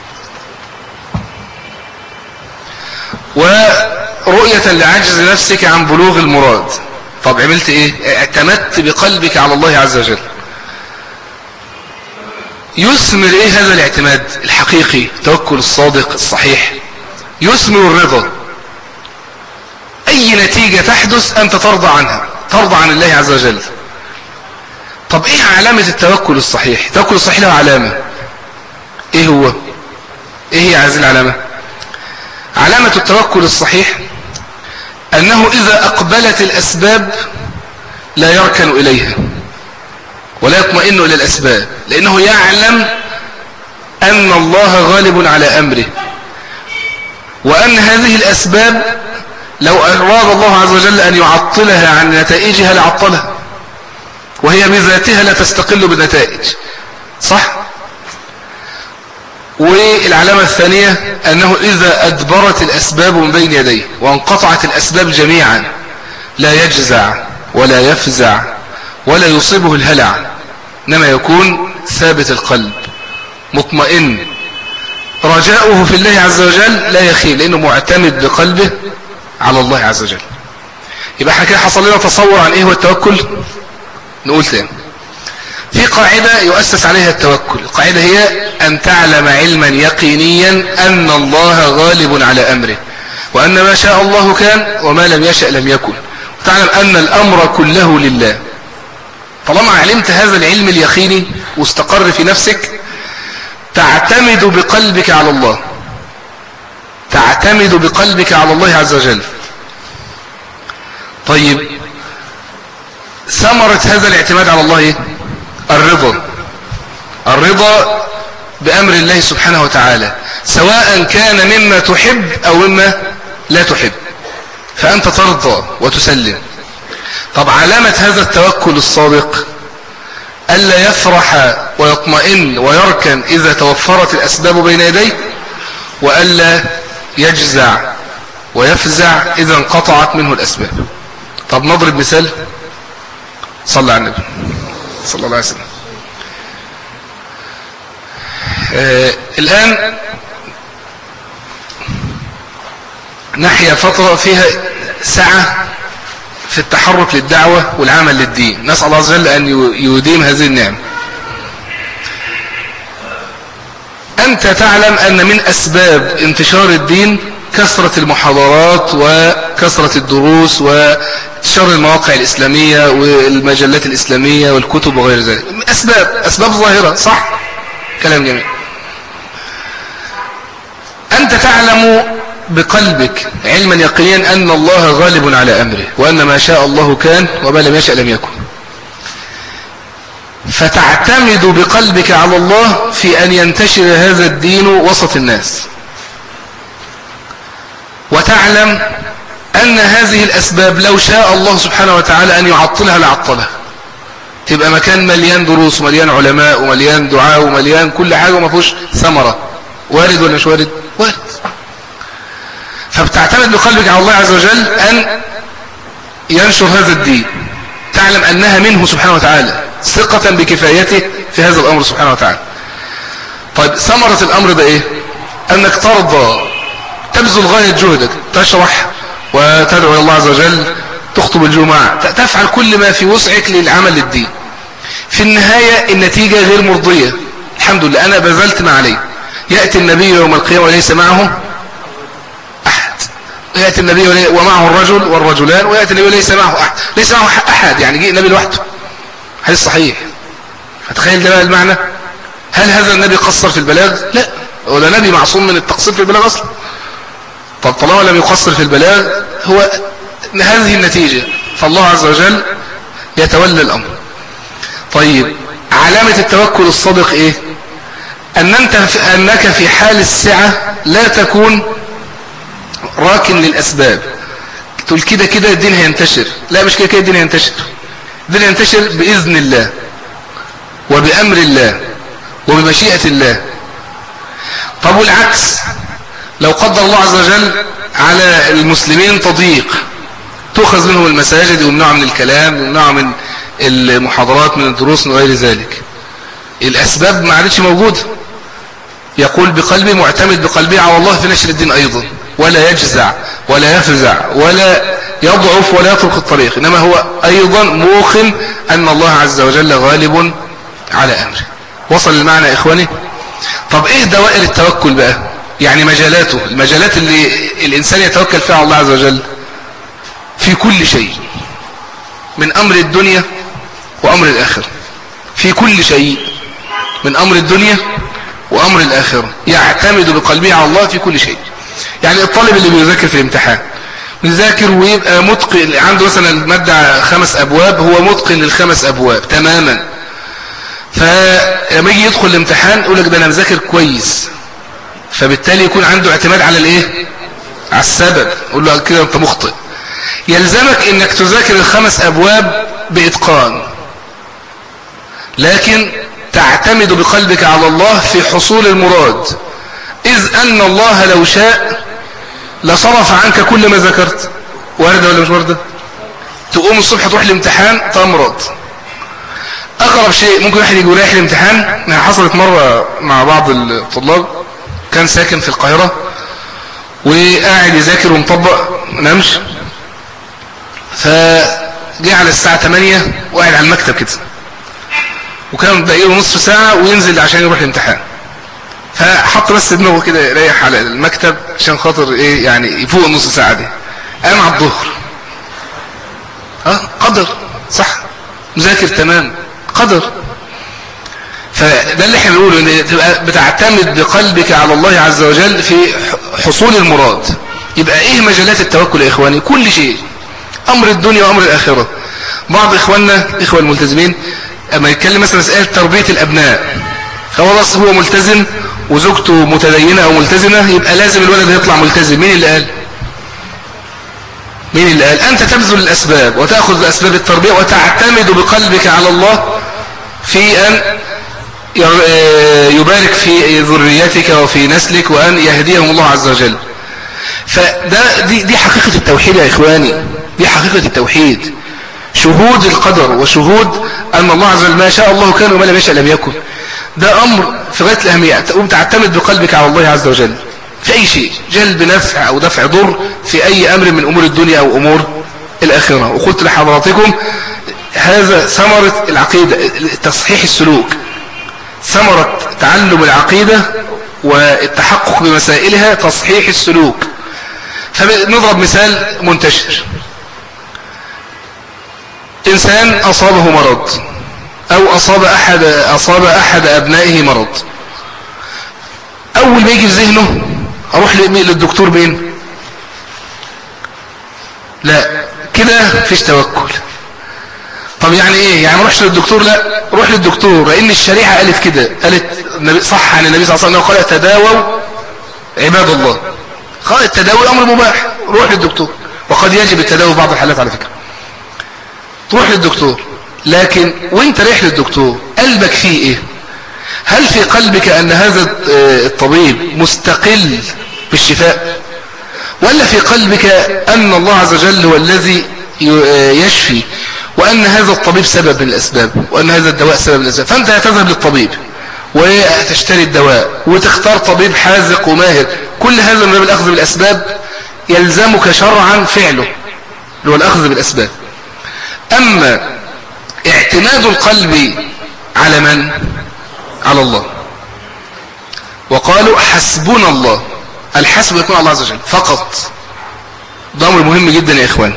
ورؤية لعجز نفسك عن بلوغ المراد. طب عملت ايه؟ اعتمدت بقلبك على الله عز وجل. يثمر ايه هذا الاعتماد الحقيقي، التوكل الصادق الصحيح؟ يثمر الرضا. اي نتيجة تحدث انت ترضى عنها، ترضى عن الله عز وجل. طب ايه علامة التوكل الصحيح؟ التوكل الصحيح له علامة، ايه هو؟ ايه هي هذه العلامة؟ علامة التوكل الصحيح انه اذا اقبلت الاسباب لا يركن اليها ولا يطمئن الى الاسباب، لانه يعلم ان الله غالب على امره، وان هذه الاسباب لو اراد الله عز وجل ان يعطلها عن نتائجها لعطلها، وهي بذاتها لا تستقل بالنتائج. صح؟ والعلامة الثانية أنه إذا أدبرت الأسباب من بين يديه وانقطعت الأسباب جميعا لا يجزع ولا يفزع ولا يصيبه الهلع، إنما يكون ثابت القلب مطمئن، رجاؤه في الله عز وجل لا يخيب، لأنه معتمد بقلبه على الله عز وجل. يبقى احنا كده حصل لنا تصور عن إيه هو التوكل. نقول تاني، في قاعدة يؤسس عليها التوكل. القاعدة هي أن تعلم علما يقينيا أن الله غالب على أمره، وأن ما شاء الله كان وما لم يشأ لم يكن، وتعلم أن الأمر كله لله. طالما علمت هذا العلم اليقيني واستقر في نفسك، تعتمد بقلبك على الله، تعتمد بقلبك على الله عز وجل. طيب ثمرة هذا الاعتماد على الله ايه؟ الرضا. الرضا بأمر الله سبحانه وتعالى، سواء كان مما تحب أو مما لا تحب، فأنت ترضى وتسلم. طب علامة هذا التوكل الصادق ألا يفرح ويطمئن ويركن إذا توفرت الأسباب بين يديه، وألا يجزع ويفزع إذا انقطعت منه الأسباب. طب نضرب مثال. صلى على النبي صلى الله عليه وسلم. الآن نحيا فترة فيها سعة في التحرك للدعوة والعمل للدين، نسأل الله عز وجل أن يديم هذه النعمة. أنت تعلم أن من أسباب انتشار الدين كثرة المحاضرات وكثرة الدروس وانتشار المواقع الإسلامية والمجلات الإسلامية والكتب وغير ذلك. أسباب ظاهرة، صح؟ كلام جميل. أنت تعلم بقلبك علما يقينيا أن الله غالب على أمره، وأن ما شاء الله كان وما لم يشأ لم يكن، فتعتمد بقلبك على الله في أن ينتشر هذا الدين وسط الناس، وتعلم أن هذه الأسباب لو شاء الله سبحانه وتعالى أن يعطلها لعطلها، تبقى مكان مليان دروس ومليان علماء ومليان دعاء ومليان كل حاجة وما فيهوش ثمرة. وارد ولا مش وارد؟ وارد. فبتعتمد بقلبك على الله عز وجل أن ينشر هذا الدين، تعلم أنها منه سبحانه وتعالى، ثقة بكفايته في هذا الأمر سبحانه وتعالى. طيب ثمرة الأمر ده إيه؟ أنك ترضى تبذل غاية جهدك، تشرح وتدعو الله عز وجل، تخطب الجمعة، تفعل كل ما في وسعك للعمل للدين. في النهاية النتيجة غير مرضية، الحمد لله أنا بذلت ما علي. يأتي النبي يوم القيامة وليس معه أحد، يأتي النبي ومعه الرجل والرجلان، ويأتي النبي وليس معه أحد، ليس معه أحد يعني جاء النبي لوحده، حديث صحيح. فتخيل ده بقى المعنى. هل هذا النبي قصر في البلاغ؟ لا، ولا نبي معصوم من التقصير في البلاغ أصلا. طب طالما لم يقصر في البلاغ هو هذه النتيجة، فالله عز وجل يتولى الأمر. طيب علامة التوكل الصادق ايه؟ أنك في حال السعة لا تكون راكن للأسباب، تقول كده كده الدين هينتشر. لا، مش كده كده الدين هينتشر. الدين هينتشر بإذن الله وبأمر الله وبمشيئة الله. طب والعكس، لو قدر الله عز وجل على المسلمين تضييق، تؤخذ منهم المساجد ويمنعوا من الكلام ويمنعوا من المحاضرات من الدروس من غير ذلك، الأسباب ما عادتش موجودة. يقول بقلبي معتمد بقلبي على الله في نشر الدين أيضا، ولا يجزع ولا يفزع ولا يضعف ولا يترك الطريق، إنما هو أيضا موقن أن الله عز وجل غالب على أمره. وصل المعنى يا إخواني؟ طب إيه دوائر التوكل بقى؟ يعني مجالاته، المجالات اللي الإنسان يتوكل فيها على الله عز وجل في كل شيء، من أمر الدنيا وأمر الآخرة. في كل شيء من أمر الدنيا وأمر الآخرة يعتمد بقلبه على الله في كل شيء. يعني الطالب اللي بيذاكر في الامتحان يذاكر ويبقى متقن، عنده مثلا المادة 5 أبواب، هو متقن لل5 أبواب تماما، فلما يجي يدخل الامتحان يقول لك ده أنا مذاكر كويس، فبالتالي يكون عنده اعتماد على الايه؟ على السبب. يقول له كده انت مخطئ. يلزمك انك تذاكر ال5 أبواب بإتقان، لكن تعتمد بقلبك على الله في حصول المراد، إذ أن الله لو شاء لصرف عنك كل ما ذكرت. واردة ولا مش واردة؟ تقوم الصبح تروح الامتحان تمرض. أقرب شيء ممكن واحد يجي رايح الامتحان، حصلت مرة مع بعض الطلاب، كان ساكن في القاهرة وقاعد يذاكر ومطبق نمش، فجاء على الساعة 8 وقاعد على المكتب كده، وكان بقيله نصف ساعة وينزل عشان يروح الامتحان، فحط بس دماغه كده يريح على المكتب عشان خاطر ايه يعني يفوق النص ساعة دي. قام على الظهر، قدر صح، مذاكر تمام، قدر. فده اللي احنا بنقوله، ان تبقى بتعتمد بقلبك على الله عز وجل في حصول المراد. يبقى ايه مجالات التوكل يا اخواني؟ كل شيء، امر الدنيا وامر الاخرة. بعض اخواننا اخوة الملتزمين اما يتكلم مثلا مسألة تربية الابناء، خلاص هو ملتزم وزوجته متدينة او ملتزمة، يبقى لازم الولد يطلع ملتزم. مين اللي قال؟ مين اللي قال؟ انت تبذل الاسباب وتأخذ باسباب التربية وتعتمد بقلبك على الله في ان يبارك في ذريتك وفي نسلك وان يهديهم الله عز وجل. فده دي حقيقة التوحيد يا اخواني، دي حقيقة التوحيد، شهود القدر وشهود ان الله عز وجل ما شاء الله كان وما لم يشاء لم يكن. ده امر في غاية الاهمية، تقوم تعتمد بقلبك على الله عز وجل في اي شيء، جلب نفع او دفع ضر في اي امر من امور الدنيا او امور الاخرة. وقلت لحضراتكم هذا ثمرة العقيدة، تصحيح السلوك، ثمرة تعلم العقيدة والتحقق بمسائلها تصحيح السلوك. فنضرب مثال منتشر، إنسان أصابه مرض أو أصاب أحد أبنائه مرض، أول ما يجي في ذهنه أروح للدكتور مين؟ لا، كده فيش توكل. طب يعني ايه؟ يعني ما اروحش للدكتور؟ لا، روح للدكتور، لان الشريعه قالت كده، قالت صح عن النبي صلى الله عليه وسلم قال تداووا عباد الله. قال التداوي امر مباح، روح للدكتور، وقد يجب التداوي في بعض الحالات على فكره. تروح للدكتور، لكن وانت رايح للدكتور قلبك فيه ايه؟ هل في قلبك ان هذا الطبيب مستقل بالشفاء، ولا في قلبك ان الله عز وجل هو الذي يشفي، وأن هذا الطبيب سبب من الأسباب، وأن هذا الدواء سبب من الأسباب؟ فأنت هتذهب للطبيب وتشتري الدواء وتختار طبيب حاذق وماهر، كل هذا من باب الأخذ بالأسباب يلزمك شرعا فعله، اللي هو الأخذ بالأسباب. أما اعتماد القلب على من؟ على الله. وقالوا حسبنا الله، الحسب يكون الله عز وجل فقط. ده أمر مهم جدا يا إخوان.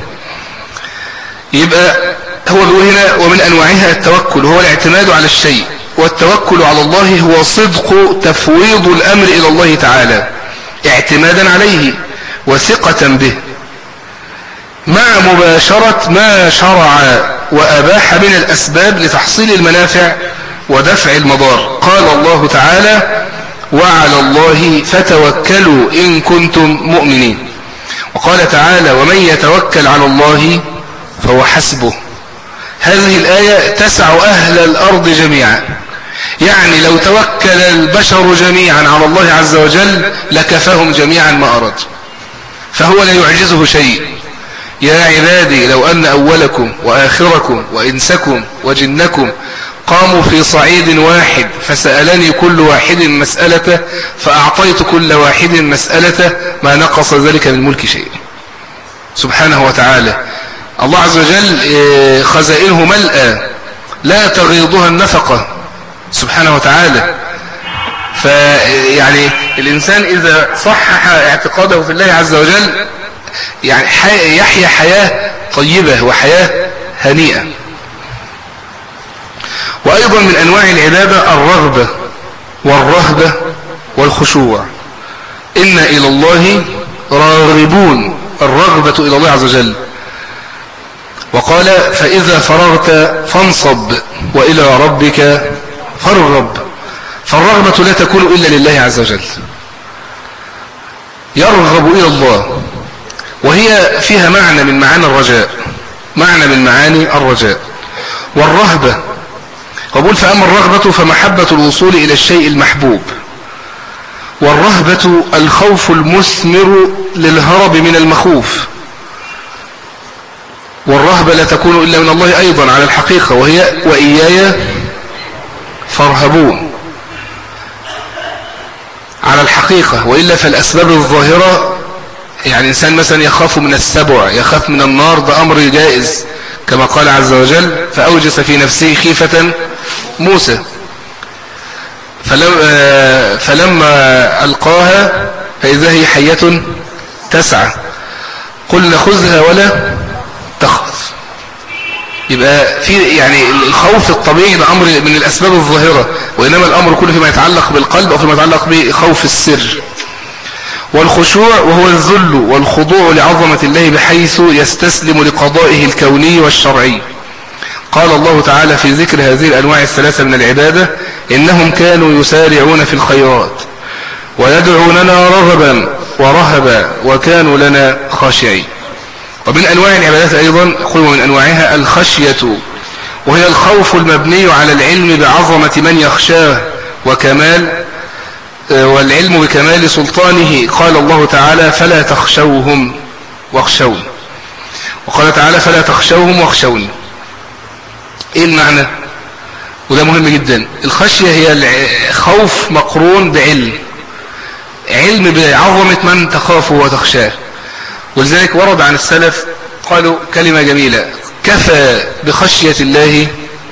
يبقى هو بيقول هنا ومن أنواعها التوكل، وهو الاعتماد على الشيء، والتوكل على الله هو صدق تفويض الأمر إلى الله تعالى اعتمادا عليه، وثقة به مع مباشرة ما شرع وأباح من الأسباب لتحصيل المنافع ودفع المضار. قال الله تعالى وعلى الله فتوكلوا إن كنتم مؤمنين. وقال تعالى ومن يتوكل على الله فهو حسبه. هذه الآية تسع أهل الأرض جميعا، يعني لو توكل البشر جميعا على الله عز وجل لكفاهم جميعا ما أراد، فهو لا يعجزه شيء. يا عبادي لو أن أولكم وآخركم وإنسكم وجنكم قاموا في صعيد واحد فسألني كل واحد مسألته فأعطيت كل واحد مسألته ما نقص ذلك من ملك شيء. سبحانه وتعالى. الله عز وجل خزائنه ملأى لا تغيضها النفقة سبحانه وتعالى. فيعني الإنسان إذا صحح اعتقاده في الله عز وجل يعني يحيا حياة طيبة وحياة هنيئة. وأيضا من أنواع العبادة الرغبة والرهبة والخشوع. إن إلى الله راغبون، الرغبة إلى الله عز وجل. وقال فإذا فرغت فانصب وإلى ربك فارغب. فالرغبة لا تكون إلا لله عز وجل، يرغب إلى الله، وهي فيها معنى من معاني الرجاء، معنى من معاني الرجاء. والرهبة قبول. فأما الرغبة فمحبة الوصول إلى الشيء المحبوب، والرهبة الخوف المثمر للهرب من المخوف. والرهبة لا تكون إلا من الله أيضا على الحقيقة، وهي وإياي فارهبون على الحقيقة. وإلا فالأسباب الظاهرة يعني إنسان مثلا يخاف من السبع، يخاف من النار، ده أمر جائز كما قال عز وجل فأوجس في نفسه خيفة موسى فلما ألقاها فإذا هي حية تسعى قلنا خذها ولا تخف. يبقى في يعني الخوف الطبيعي ده أمر من الأسباب الظاهرة، وإنما الأمر كله فيما يتعلق بالقلب أو فيما يتعلق بخوف السر. والخشوع وهو الذل والخضوع لعظمة الله بحيث يستسلم لقضائه الكوني والشرعي. قال الله تعالى في ذكر هذه الأنواع الثلاثة من العبادة إنهم كانوا يسارعون في الخيرات ويدعوننا رغبا ورهبا وكانوا لنا خاشعين. ومن أنواع العبادات أيضا قلوا من أنواعها الخشية، وهي الخوف المبني على العلم بعظمة من يخشاه وكمال والعلم بكمال سلطانه. قال الله تعالى فلا تخشوهم واخشون. وقال تعالى فلا تخشوهم واخشوني. ايه المعنى؟ وده مهم جدا. الخشية هي خوف مقرون بعلم، علم بعظمة من تخافه وتخشاه. ولذلك ورد عن السلف قالوا كلمة جميلة: كفى بخشية الله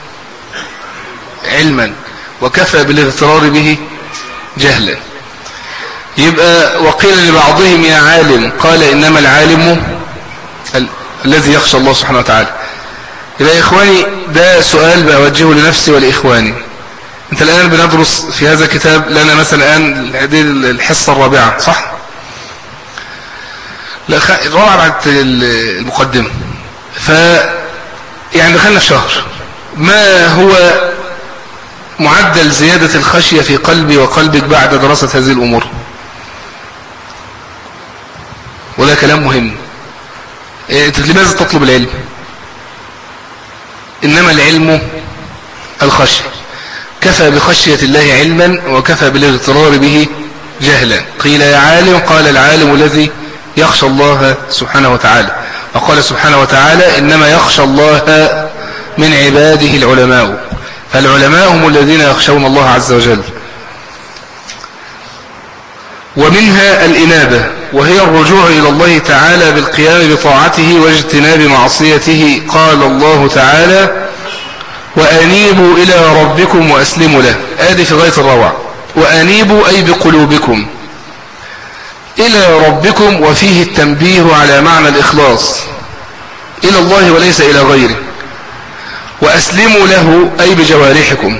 علما وكفى بالاغترار به جهلا. يبقى وقيل لبعضهم يا عالم قال إنما العالم الذي يخشى الله سبحانه وتعالى. يبقى يا إخواني ده سؤال بأوجهه لنفسي ولإخواني. أنت الآن بندرس في هذا الكتاب لنا مثلا الآن هذه الحصة الرابعة صح؟ لا الرابعة بعد المقدمة. يعني دخلنا في شهر. ما هو معدل زيادة الخشية في قلبي وقلبك بعد دراسة هذه الأمور؟ وده كلام مهم. أنت لماذا تطلب العلم؟ إنما العلم الخشية. كفى بخشية الله علما وكفى بالاغترار به جهلا. قيل يا عالم قال العالم الذي يخشى الله سبحانه وتعالى. وقال سبحانه وتعالى إنما يخشى الله من عباده العلماء. فالعلماء هم الذين يخشون الله عز وجل. ومنها الإنابة، وهي الرجوع إلى الله تعالى بالقيام بطاعته واجتناب معصيته. قال الله تعالى وأنيبوا إلى ربكم وأسلموا له. آدي في غاية الروعة. وأنيبوا أي بقلوبكم إلى ربكم، وفيه التنبيه على معنى الإخلاص إلى الله وليس إلى غيره. وأسلموا له أي بجوارحكم.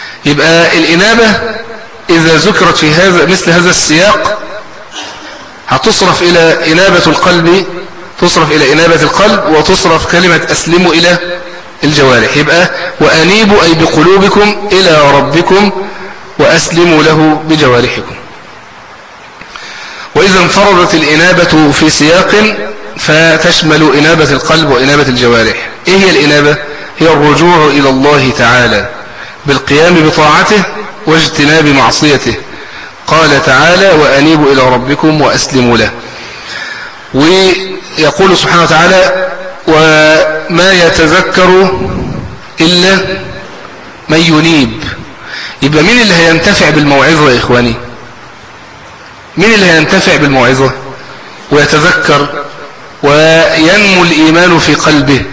يبقى الإنابة إذا ذكرت في هذا مثل هذا السياق هتصرف إلى إنابة القلب، تصرف إلى إنابة القلب، وتصرف كلمة أسلموا إلى الجوارح. يبقى وأنيبوا أي بقلوبكم إلى ربكم وأسلموا له بجوارحكم. وإذا انفردت الإنابة في سياق فتشمل إنابة القلب وإنابة الجوارح. إيه هي الإنابة؟ هي الرجوع إلى الله تعالى بالقيام بطاعته واجتناب معصيته. قال تعالى وأنيبوا إلى ربكم وأسلموا له. ويقول سبحانه وتعالى وما يتذكر إلا من ينيب. يبقى مين اللي هينتفع بالموعظة يا إخواني؟ مين اللي هينتفع بالموعظة ويتذكر وينمو الإيمان في قلبه؟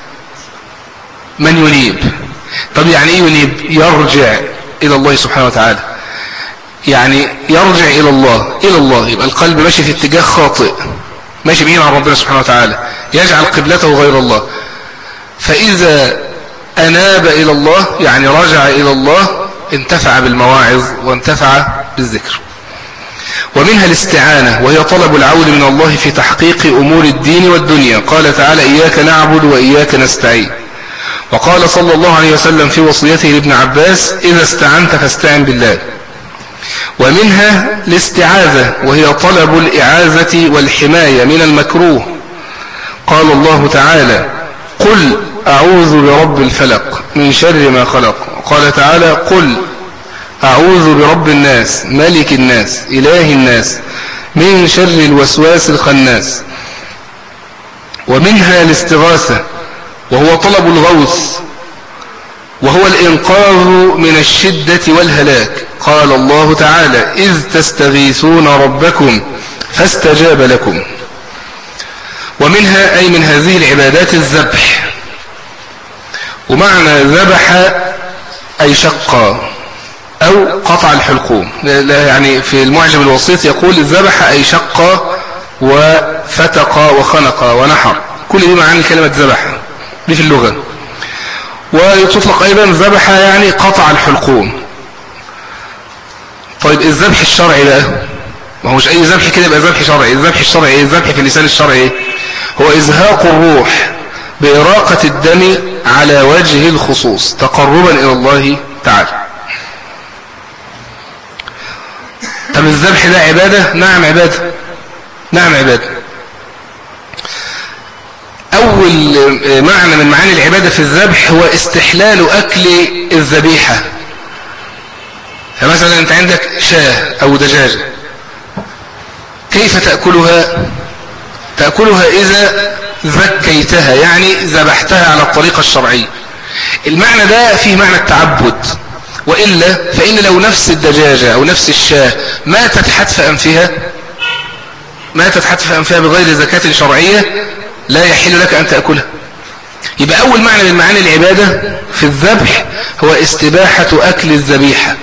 من ينيب. طب يعني إيه ينيب؟ يرجع إلى الله سبحانه وتعالى، يعني يرجع إلى الله. إلى الله يبقى القلب ماشي في اتجاه خاطئ، ماشي بعيد عن ربنا سبحانه وتعالى، يجعل قبلته غير الله. فإذا أناب إلى الله يعني رجع إلى الله انتفع بالمواعظ وانتفع بالذكر. ومنها الاستعانة وهي طلب العون من الله في تحقيق أمور الدين والدنيا. قال تعالى إياك نعبد وإياك نستعين. وقال صلى الله عليه وسلم في وصيته لابن عباس إذا استعنت فاستعن بالله. ومنها الاستعاذة وهي طلب الإعاذة والحماية من المكروه. قال الله تعالى قل أعوذ برب الفلق من شر ما خلق. قال تعالى قل أعوذ برب الناس ملك الناس إله الناس من شر الوسواس الخناس. ومنها الاستغاثة وهو طلب الغوث وهو الإنقاذ من الشدة والهلاك. قال الله تعالى إذ تستغيثون ربكم فاستجاب لكم. ومنها أي من هذه العبادات الذبح. ومعنى ذبح أي شق أو قطع الحلقوم، يعني في المعجم الوسيط يقول ذبح أي شق وفتق وخنق ونحر. كل دي معاني كلمة ذبح دي في اللغة. وتطلق أيضا ذبح يعني قطع الحلقوم. طيب الذبح الشرعي بقى، ما هوش أي ذبح كده يبقى ذبح شرعي. الذبح الشرعي إيه؟ الذبح في اللسان الشرعي هو إزهاق الروح بإراقة الدم على وجه الخصوص تقربا إلى الله تعالى. طب الذبح ده عبادة؟ نعم عبادة، نعم عبادة. أول معنى من معاني العبادة في الذبح هو استحلال أكل الذبيحة. فمثلا أنت عندك شاة أو دجاجة، كيف تأكلها؟ تأكلها إذا ذكيتها يعني ذبحتها على الطريقة الشرعية. المعنى ده فيه معنى التعبد، وإلا فإن لو نفس الدجاجة أو نفس الشاة ماتت حتف أنفها بغير زكاة شرعية لا يحل لك أن تأكلها. يبقى أول معنى من معاني العبادة في الذبح هو استباحة أكل الذبيحة.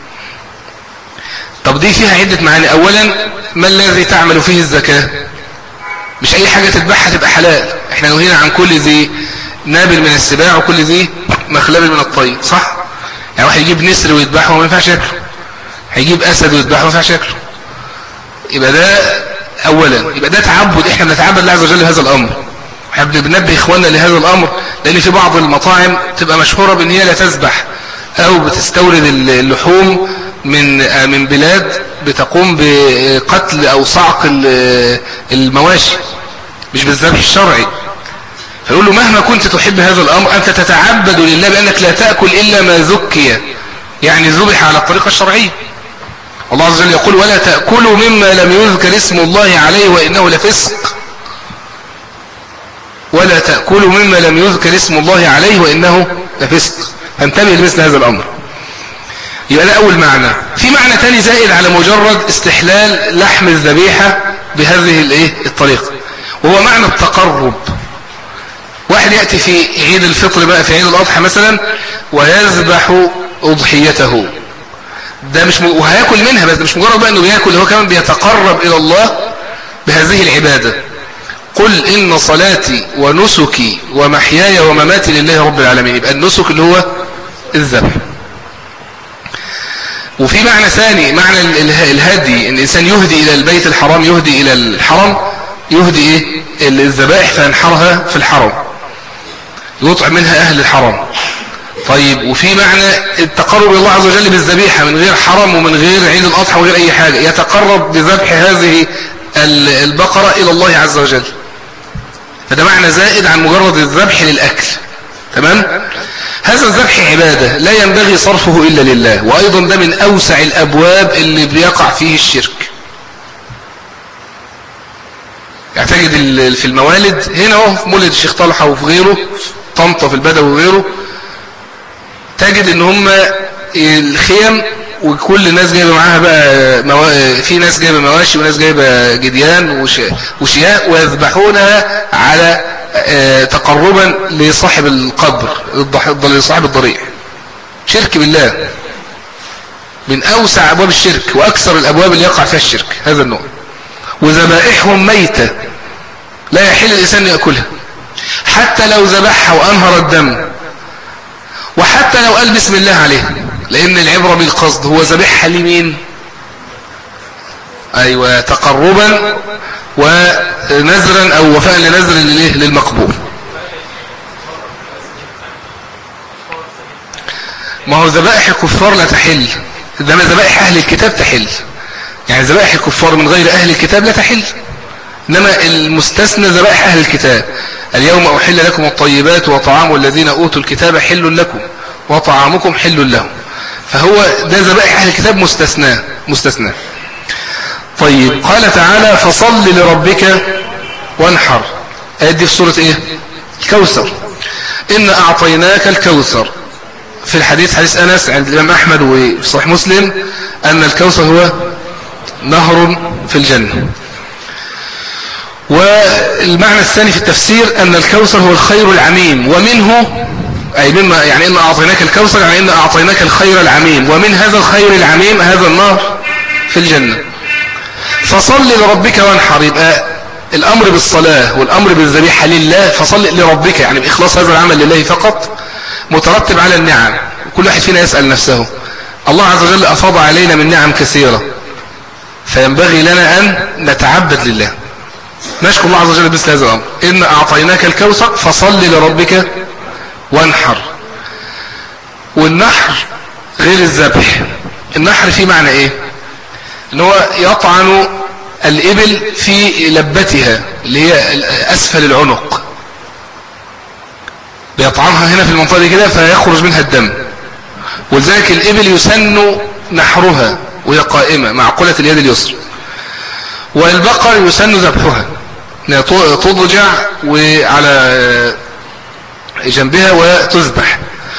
طب دي فيها عدة معاني. أولا ما الذي تعمل فيه الزكاة؟ مش أي حاجة تذبحها تبقى حلال. احنا نهينا عن كل ذي نابل من السباع وكل ذي مخلب من الطير، صح؟ يعني واحد يجيب نسر ويذبحه وما ينفعش ياكله، هيجيب أسد ويذبحه وما ينفعش ياكله. يبقى ده أولا، يبقى ده تعبد، احنا بنتعبد الله عز وجل لهذا الأمر. احنا بننبه إخواننا لهذا الأمر، لأن في بعض المطاعم تبقى مشهورة بأن هي لا تذبح أو بتستورد اللحوم من بلاد بتقوم بقتل أو صعق المواشي مش بالذبح الشرعي. فيقول له مهما كنت تحب هذا الأمر أنت تتعبد لله بأنك لا تأكل إلا ما ذكي، يعني ذبح على الطريقة الشرعية. الله عز وجل يقول ولا تأكلوا مما لم يذكر اسم الله عليه وإنه لفسق. ولا تأكلوا مما لم يذكر اسم الله عليه وإنه لفسق. فانتبه لمثل هذا الأمر. يبقى ده أول معنى. في معنى تاني زائد على مجرد استحلال لحم الذبيحة بهذه الطريقة، وهو معنى التقرب. واحد يأتي في عيد الفطر بقى، في عيد الأضحى مثلا، ويذبح أضحيته، ده مش وهياكل منها، بس مش مجرد بقى انه بياكل، هو كمان بيتقرب الى الله بهذه العبادة. قل ان صلاتي ونسكي ومحياي ومماتي لله رب العالمين. يبقى النسك اللي هو الذبح. وفي معنى ثاني، معنى الهدي، ان الانسان يهدي الى البيت الحرام، يهدي الى الحرم، يهدي ايه الذبائح فينحرها في الحرم، يطعم منها اهل الحرم. طيب وفي معنى التقرب الى الله عز وجل بالذبيحه من غير حرم ومن غير عيد الاضحى وغير اي حاجه، يتقرب بذبح هذه البقره الى الله عز وجل، فده معنى زائد عن مجرد الذبح للاكل. تمام؟ هذا الذبح عباده لا ينبغي صرفه الا لله، وايضا ده من اوسع الابواب اللي بيقع فيه الشرك. يعتقد في الموالد هنا اهو، في مولد الشيخ طلحه وفي غيره، في طنطا في البدوي وغيره، تجد ان هم الخيم وكل الناس جايبه معاها بقى في ناس جايبه مواشي وناس جايبه جديان وشياء، ويذبحونها على تقربا لصاحب القبر، لصاحب الضريح. شرك بالله، من اوسع ابواب الشرك واكثر الابواب اللي يقع فيها الشرك هذا النوع. وذبائحهم ميتة لا يحل الانسان ياكلها، حتى لو ذبحها وانهر الدم، وحتى لو قال بسم الله عليه، لان العبرة بالقصد. هو ذبحها لمين؟ ايوه، تقربا ونذرا او وفاء لنذر للمقبول. ما هو ذبائح الكفار لا تحل، انما ذبائح اهل الكتاب تحل. يعني ذبائح الكفار من غير اهل الكتاب لا تحل، انما المستثنى ذبائح اهل الكتاب. اليوم احل لكم الطيبات وطعام الذين اوتوا الكتاب حل لكم وطعامكم حل لهم. فهو ده ذبائح اهل الكتاب مستثنى. طيب، قال تعالى فصل لربك وانحر. ادي في سورة ايه؟ الكوثر. إن أعطيناك الكوثر. في الحديث حديث أنس عند الإمام أحمد وفي صحيح مسلم أن الكوثر هو نهر في الجنة. والمعنى الثاني في التفسير أن الكوثر هو الخير العميم، ومنه أي مما يعني إن أعطيناك الكوثر يعني إن أعطيناك الخير العميم، ومن هذا الخير العميم هذا النهر في الجنة. فصل لربك وانحر، يبقى الأمر بالصلاة والأمر بالذبيحة لله، فصل لربك يعني بإخلاص هذا العمل لله فقط، مترتب على النعم. كل واحد فينا يسأل نفسه، الله عز وجل أفاض علينا من نعم كثيرة، فينبغي لنا أن نتعبد لله، نشكر الله عز وجل بمثل هذا الأمر. إن أعطيناك الكوثر فصل لربك وانحر. والنحر غير الذبح. النحر فيه معنى إيه؟ إن هو يطعن الإبل في لبتها اللي هي أسفل العنق، بيطعنها هنا في المنطقة دي كده فيخرج منها الدم. ولذلك الإبل يسن نحرها وهي قائمة معقولة اليد اليسرى، والبقر يسن ذبحها تضجع وعلى جنبها وتذبح.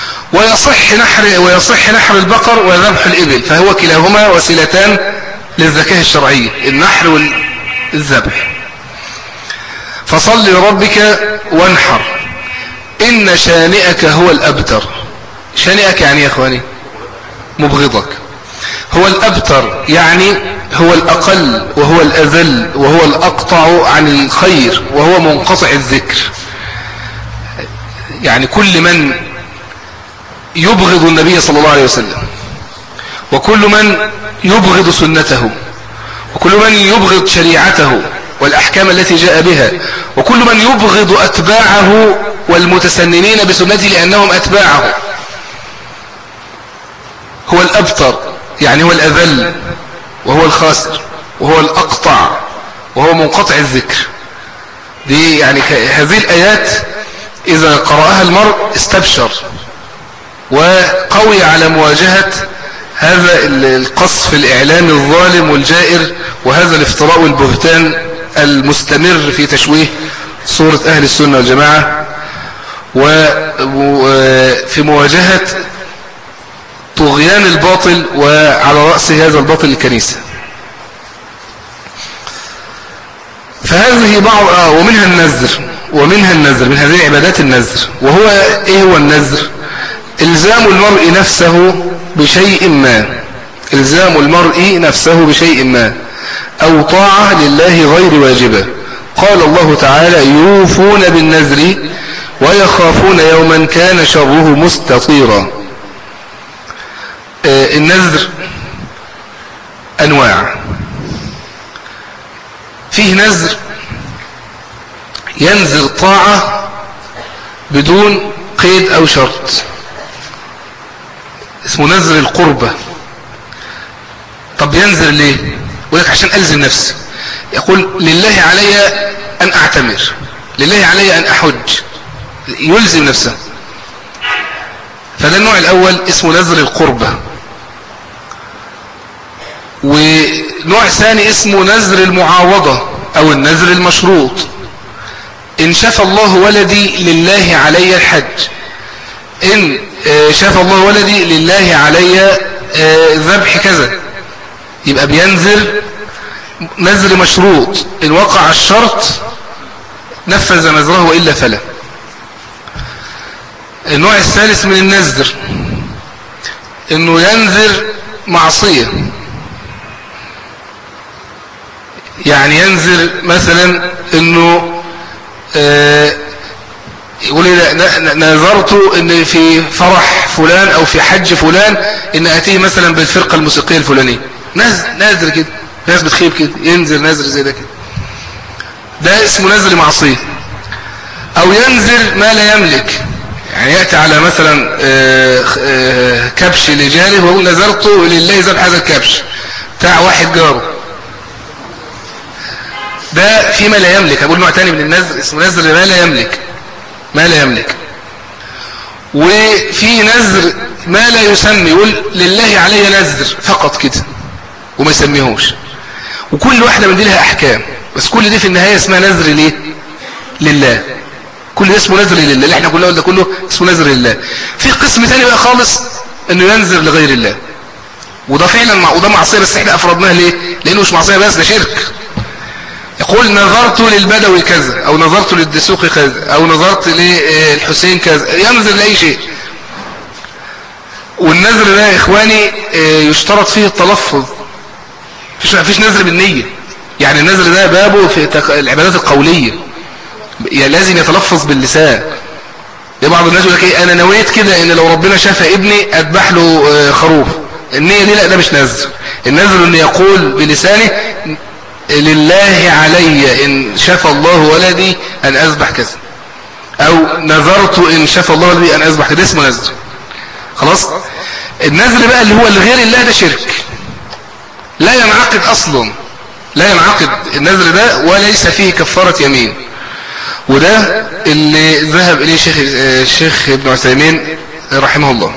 ويصح نحر البقر وذبح الإبل، فهو كلاهما وسيلتان للزكاة الشرعية، النحر والذبح. فصل لربك وانحر إن شانئك هو الأبتر. شانئك يعني يا أخواني مبغضك. هو الأبتر يعني هو الأقل وهو الأذل وهو الأقطع عن الخير وهو منقطع الذكر. يعني كل من يبغض النبي صلى الله عليه وسلم، وكل من يبغض سنته، وكل من يبغض شريعته والأحكام التي جاء بها، وكل من يبغض أتباعه والمتسننين بسنته لأنهم أتباعه، هو الأبتر يعني هو الأذل وهو الخاسر وهو الأقطع وهو منقطع الذكر. دي يعني هذه الآيات إذا قرأها المرء استبشر وقوي على مواجهة هذا القصف الإعلامي الظالم والجائر، وهذا الافتراء والبهتان المستمر في تشويه صورة أهل السنة والجماعة، وفي مواجهة طغيان الباطل، وعلى رأس هذا الباطل الكنيسة. فهذه بعض ومنها النذر من هذه العبادات النذر. وهو ايه هو النذر؟ الزام المرء نفسه بشيء ما، الزام المرء نفسه بشيء ما او طاعة لله غير واجبة. قال الله تعالى يوفون بالنذر ويخافون يوما كان شره مستطيرا. النذر أنواع. فيه نذر ينذر طاعة بدون قيد أو شرط، اسمه نذر القربة. طب ينذر ليه؟ يقول لك عشان ألزم نفسي. يقول لله علي أن أعتمر، لله علي أن أحج، يلزم نفسه. فده النوع الأول اسمه نذر القربة. ونوع ثاني اسمه نذر المعاوضة أو النذر المشروط. إن شفى الله ولدي لله علي الحج، إن شفى الله ولدي لله علي ذبح كذا، يبقى بينذر نذر مشروط، إن وقع الشرط نفذ نذره وإلا فلا. النوع الثالث من النذر إنه ينذر معصية، يعني ينذر مثلا إنه يقول نذرت ان في فرح فلان او في حج فلان ان اتيه مثلا بالفرقة الموسيقية الفلانية، نذر كده، ناس بتخيب كده، ينذر نذر زي ده كده، ده اسمه نذر معصية. او ينذر ما لا يملك، يعني يأتي على مثلا كبش لجاره ويقول نذرت لله ذبح هذا الكبش بتاع واحد جاره، ده فيما لا يملك. أقول نوع تاني من النذر اسمه نذر ما لا يملك، ما لا يملك. وفي نذر ما لا يسمي، يقول لله علي نذر فقط كده وما يسميهوش. وكل واحدة من دي لها أحكام، بس كل دي في النهاية اسمها نذر ليه؟ لله. كل ده اسمه نذر لله، اللي احنا كله ده كله اسمه نذر لله. في قسم تاني بقى خالص انه ينذر لغير الله، وده فعلا وده معصية، بس احنا افرضناه ليه؟ لانه مش معصية بس، ده شرك. يقول نظرت للبدوي كذا، او نظرت للدسوقي كذا، او نظرت للحسين كذا، ينذر لأي شيء. والنذر ده يا اخواني يشترط فيه التلفظ، مفيش نذر بالنية. يعني النذر ده بابه في العبادات القولية، لازم يتلفظ باللسان. بعض الناس يقول لك ايه، انا نويت كده ان لو ربنا شفى ابني اذبح له خروف. النية دي لا، ده مش نذر. النذر انه يقول بلسانه لله علي إن شفى الله ولدي أن أذبح كذا، أو نذرت إن شفى الله ولدي أن أذبح كذا، اسمه نذر. خلاص. النذر بقى اللي هو لغير الله ده شرك، لا ينعقد أصلا، لا ينعقد النذر ده وليس فيه كفارة يمين. وده اللي ذهب إليه الشيخ ابن عثيمين رحمه الله،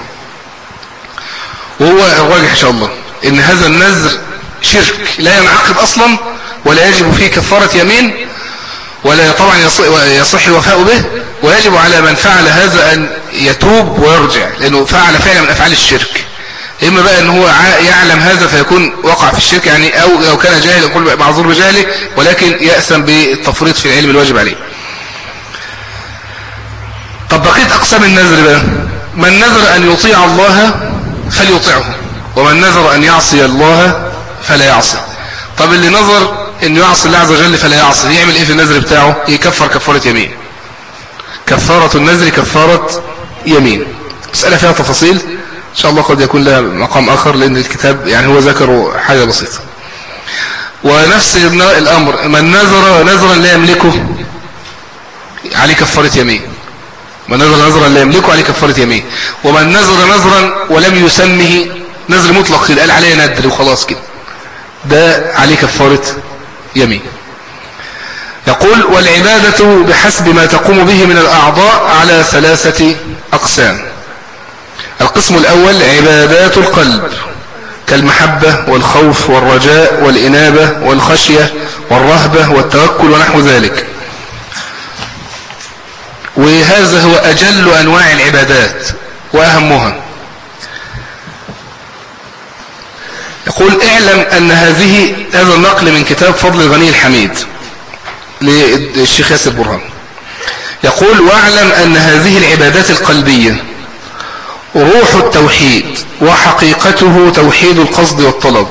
وهو الراجح إن شاء الله إن هذا النذر شرك لا ينعقد أصلا، ولا يجب فيه كفارة يمين، ولا طبعا يصح الوفاء به. ويجب على من فعل هذا أن يتوب ويرجع، لأنه فعل فعلا من أفعال الشرك. إما بقى أنه هو يعلم هذا فيكون وقع في الشرك، يعني أو لو كان جاهل يقول معذور بجهله، ولكن يأثم بالتفريط في العلم الواجب عليه. طب بقيت أقسام النذر بقى. من نذر أن يطيع الله فليطيعه، ومن نذر أن يعصي الله فلا يعصي. طب اللي نظر انه يعصي الله عز وجل فلا يعصي، يعمل ايه في النذر بتاعه؟ يكفر كفارة يمين. كفارة النذر كفارة يمين. مسألة فيها تفاصيل ان شاء الله، قد يكون لها مقام اخر، لان الكتاب يعني هو ذكره حاجة بسيطة. ونفس الامر من نذر نذرا لا يملكه عليه كفارة يمين. من نذر نذرا لا يملكه عليه كفارة يمين. ومن نذر نذرا ولم يسمه، نذر مطلق قال عليه ندر وخلاص كده، ده عليه كفارة يمين. يقول والعبادة بحسب ما تقوم به من الأعضاء على 3 أقسام. القسم الأول عبادات القلب كالمحبة والخوف والرجاء والإنابة والخشية والرهبة والتوكل ونحو ذلك، وهذا هو أجل أنواع العبادات وأهمها. يقول اعلم أن هذا النقل من كتاب فضل الغني الحميد للشيخ ياسر برهان. يقول واعلم أن هذه العبادات القلبية روح التوحيد وحقيقته توحيد القصد والطلب.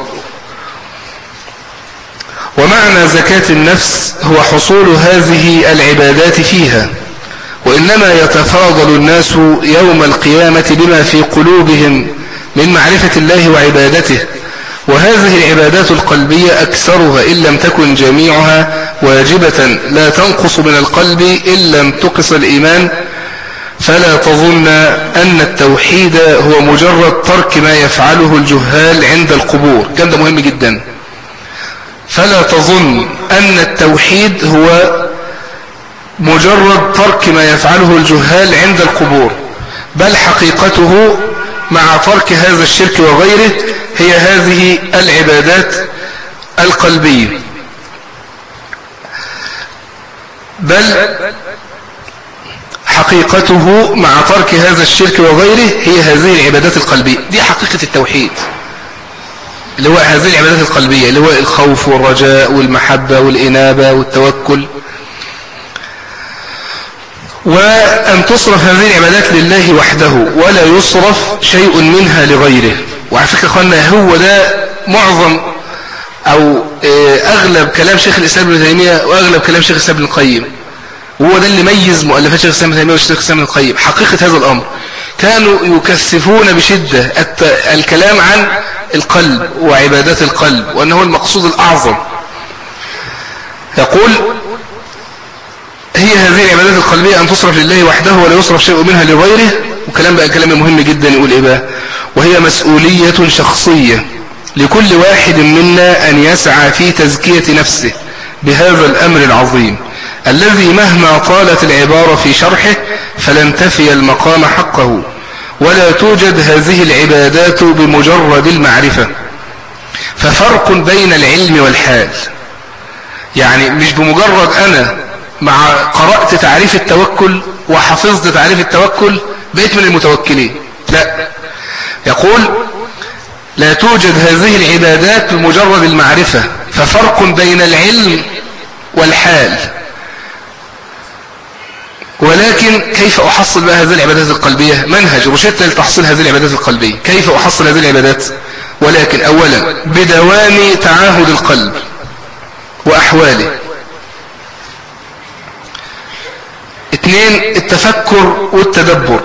ومعنى زكاة النفس هو حصول هذه العبادات فيها، وإنما يتفاضل الناس يوم القيامة بما في قلوبهم من معرفة الله وعبادته، وهذه العبادات القلبية أكثرها إن لم تكن جميعها واجبة لا تنقص من القلب إن لم تقص الإيمان، فلا تظن أن التوحيد هو مجرد ترك ما يفعله الجهال عند القبور. كان ده مهم جدا. فلا تظن أن التوحيد هو مجرد ترك ما يفعله الجهال عند القبور، بل حقيقته مع ترك هذا الشرك وغيره هي هذه العبادات القلبية. بل حقيقته مع ترك هذا الشرك وغيره هي هذه العبادات القلبية. دي حقيقة التوحيد، اللي هو هذه العبادات القلبية، اللي هو الخوف والرجاء والمحبة والإنابة والتوكل، وأن تصرف هذه العبادات لله وحده ولا يصرف شيء منها لغيره. وعلى فكرة أخوانا هو ده معظم أو أغلب كلام شيخ الإسلام ابن تيمية وأغلب كلام شيخ الإسلام ابن القيم، وهو ده اللي ميز مؤلفات شيخ الإسلام ابن تيمية وشيخ الإسلام ابن القيم. حقيقة هذا الأمر كانوا يكثفون بشدة الكلام عن القلب وعبادات القلب، وأنه المقصود الأعظم. يقول هي هذه العبادات القلبية أن تصرف لله وحده ولا يصرف شيء منها لغيره. وكلام بقى كلام مهم جدا، يقول إيه بقى؟ وهي مسؤولية شخصية لكل واحد منا أن يسعى في تزكية نفسه بهذا الأمر العظيم الذي مهما طالت العبارة في شرحه فلن تفي المقام حقه، ولا توجد هذه العبادات بمجرد المعرفة، ففرق بين العلم والحال. يعني مش بمجرد أنا مع قرأت تعريف التوكل وحفظت تعريف التوكل بقيت من المتوكلين، لا. يقول لا توجد هذه العبادات بمجرد المعرفة، ففرق بين العلم والحال. ولكن كيف أحصل بقى هذه العبادات القلبية؟ منهج روشتة لتحصيل هذه العبادات القلبية. كيف أحصل هذه العبادات؟ ولكن أولا بدوام تعاهد القلب وأحواله. 2 التفكر والتدبر.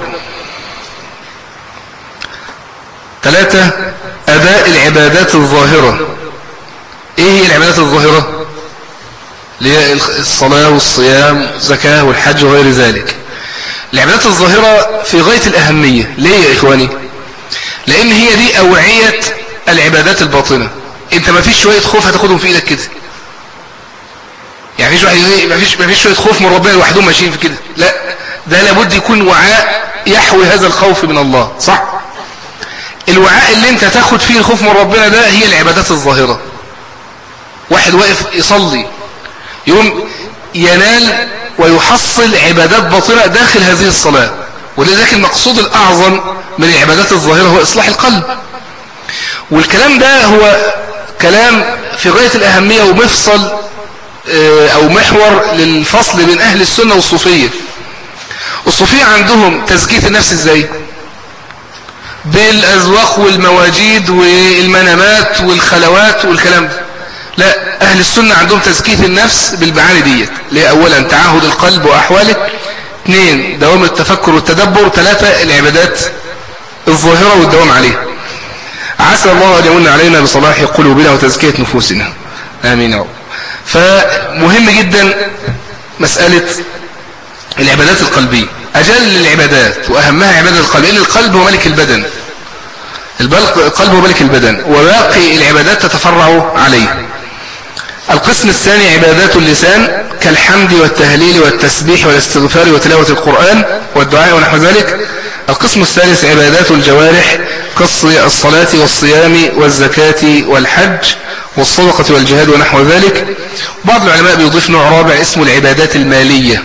3 أداء العبادات الظاهرة. إيه هي العبادات الظاهرة؟ اللي هي الصلاة والصيام والزكاة والحج وغير ذلك. العبادات الظاهرة في غاية الأهمية. ليه يا إخواني؟ لأن هي دي أوعية العبادات الباطنة. أنت ما فيش شوية خوف هتاخدهم في إيدك كده، يعني ما فيش شوية خوف من ربنا لوحدهم ماشيين في كده، لا، ده لابد يكون وعاء يحوي هذا الخوف من الله، صح؟ الوعاء اللي انت تاخد فيه الخوف من ربنا ده هي العبادات الظاهرة. واحد واقف يصلي يوم ينال ويحصل عبادات باطنة داخل هذه الصلاة. ولذلك المقصود الأعظم من العبادات الظاهرة هو إصلاح القلب. والكلام ده هو كلام في غاية الأهمية ومفصل أو محور للفصل بين أهل السنة والصوفية. الصوفية عندهم تزكية النفس إزاي؟ بالأذواق والمواجيد والمنامات والخلوات والكلام ده. لا، أهل السنة عندهم تزكية النفس بالمعاني ديت، اللي هي أولا تعاهد القلب وأحواله، 2 دوام التفكر والتدبر، 3 العبادات الظاهرة والدوام عليها. عسى الله أن يمن علينا بصلاح قلوبنا وتزكية نفوسنا، آمين يا رب. فمهم جدا مسألة العبادات القلبية. أجل العبادات وأهمها عبادة القلب، لأن القلب هو ملك البدن، القلب هو ملك البدن، وباقي العبادات تتفرع عليه. القسم الثاني عبادات اللسان كالحمد والتهليل والتسبيح والاستغفار وتلاوة القرآن والدعاء ونحو ذلك. القسم الثالث عبادات الجوارح كالصلاة والصيام والزكاة والحج والصدقة والجهاد ونحو ذلك. بعض العلماء بيضيف نوع رابع اسمه العبادات المالية،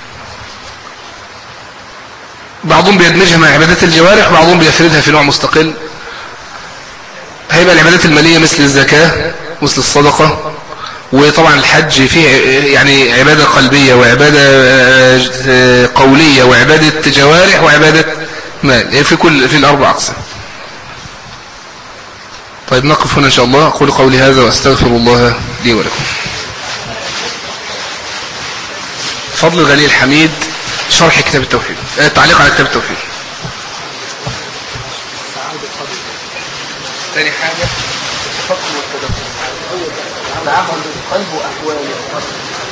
بعضهم بيدمجها مع عبادات الجوارح، بعضهم بيفردها في نوع مستقل. هيبقى العبادات المالية مثل الزكاة مثل الصدقة، وطبعا الحج فيه يعني عبادة قلبية وعبادة قولية وعبادة جوارح وعبادة مال، في الأربع أقسام. طيب نقف هنا إن شاء الله. أقول قولي هذا وأستغفر الله لي ولكم. فضل الغني الحميد شرح كتاب التوحيد، تعليق على كتاب التوحيد. ثاني حاجة الفقه والتدبر تعامل القلب وأحواله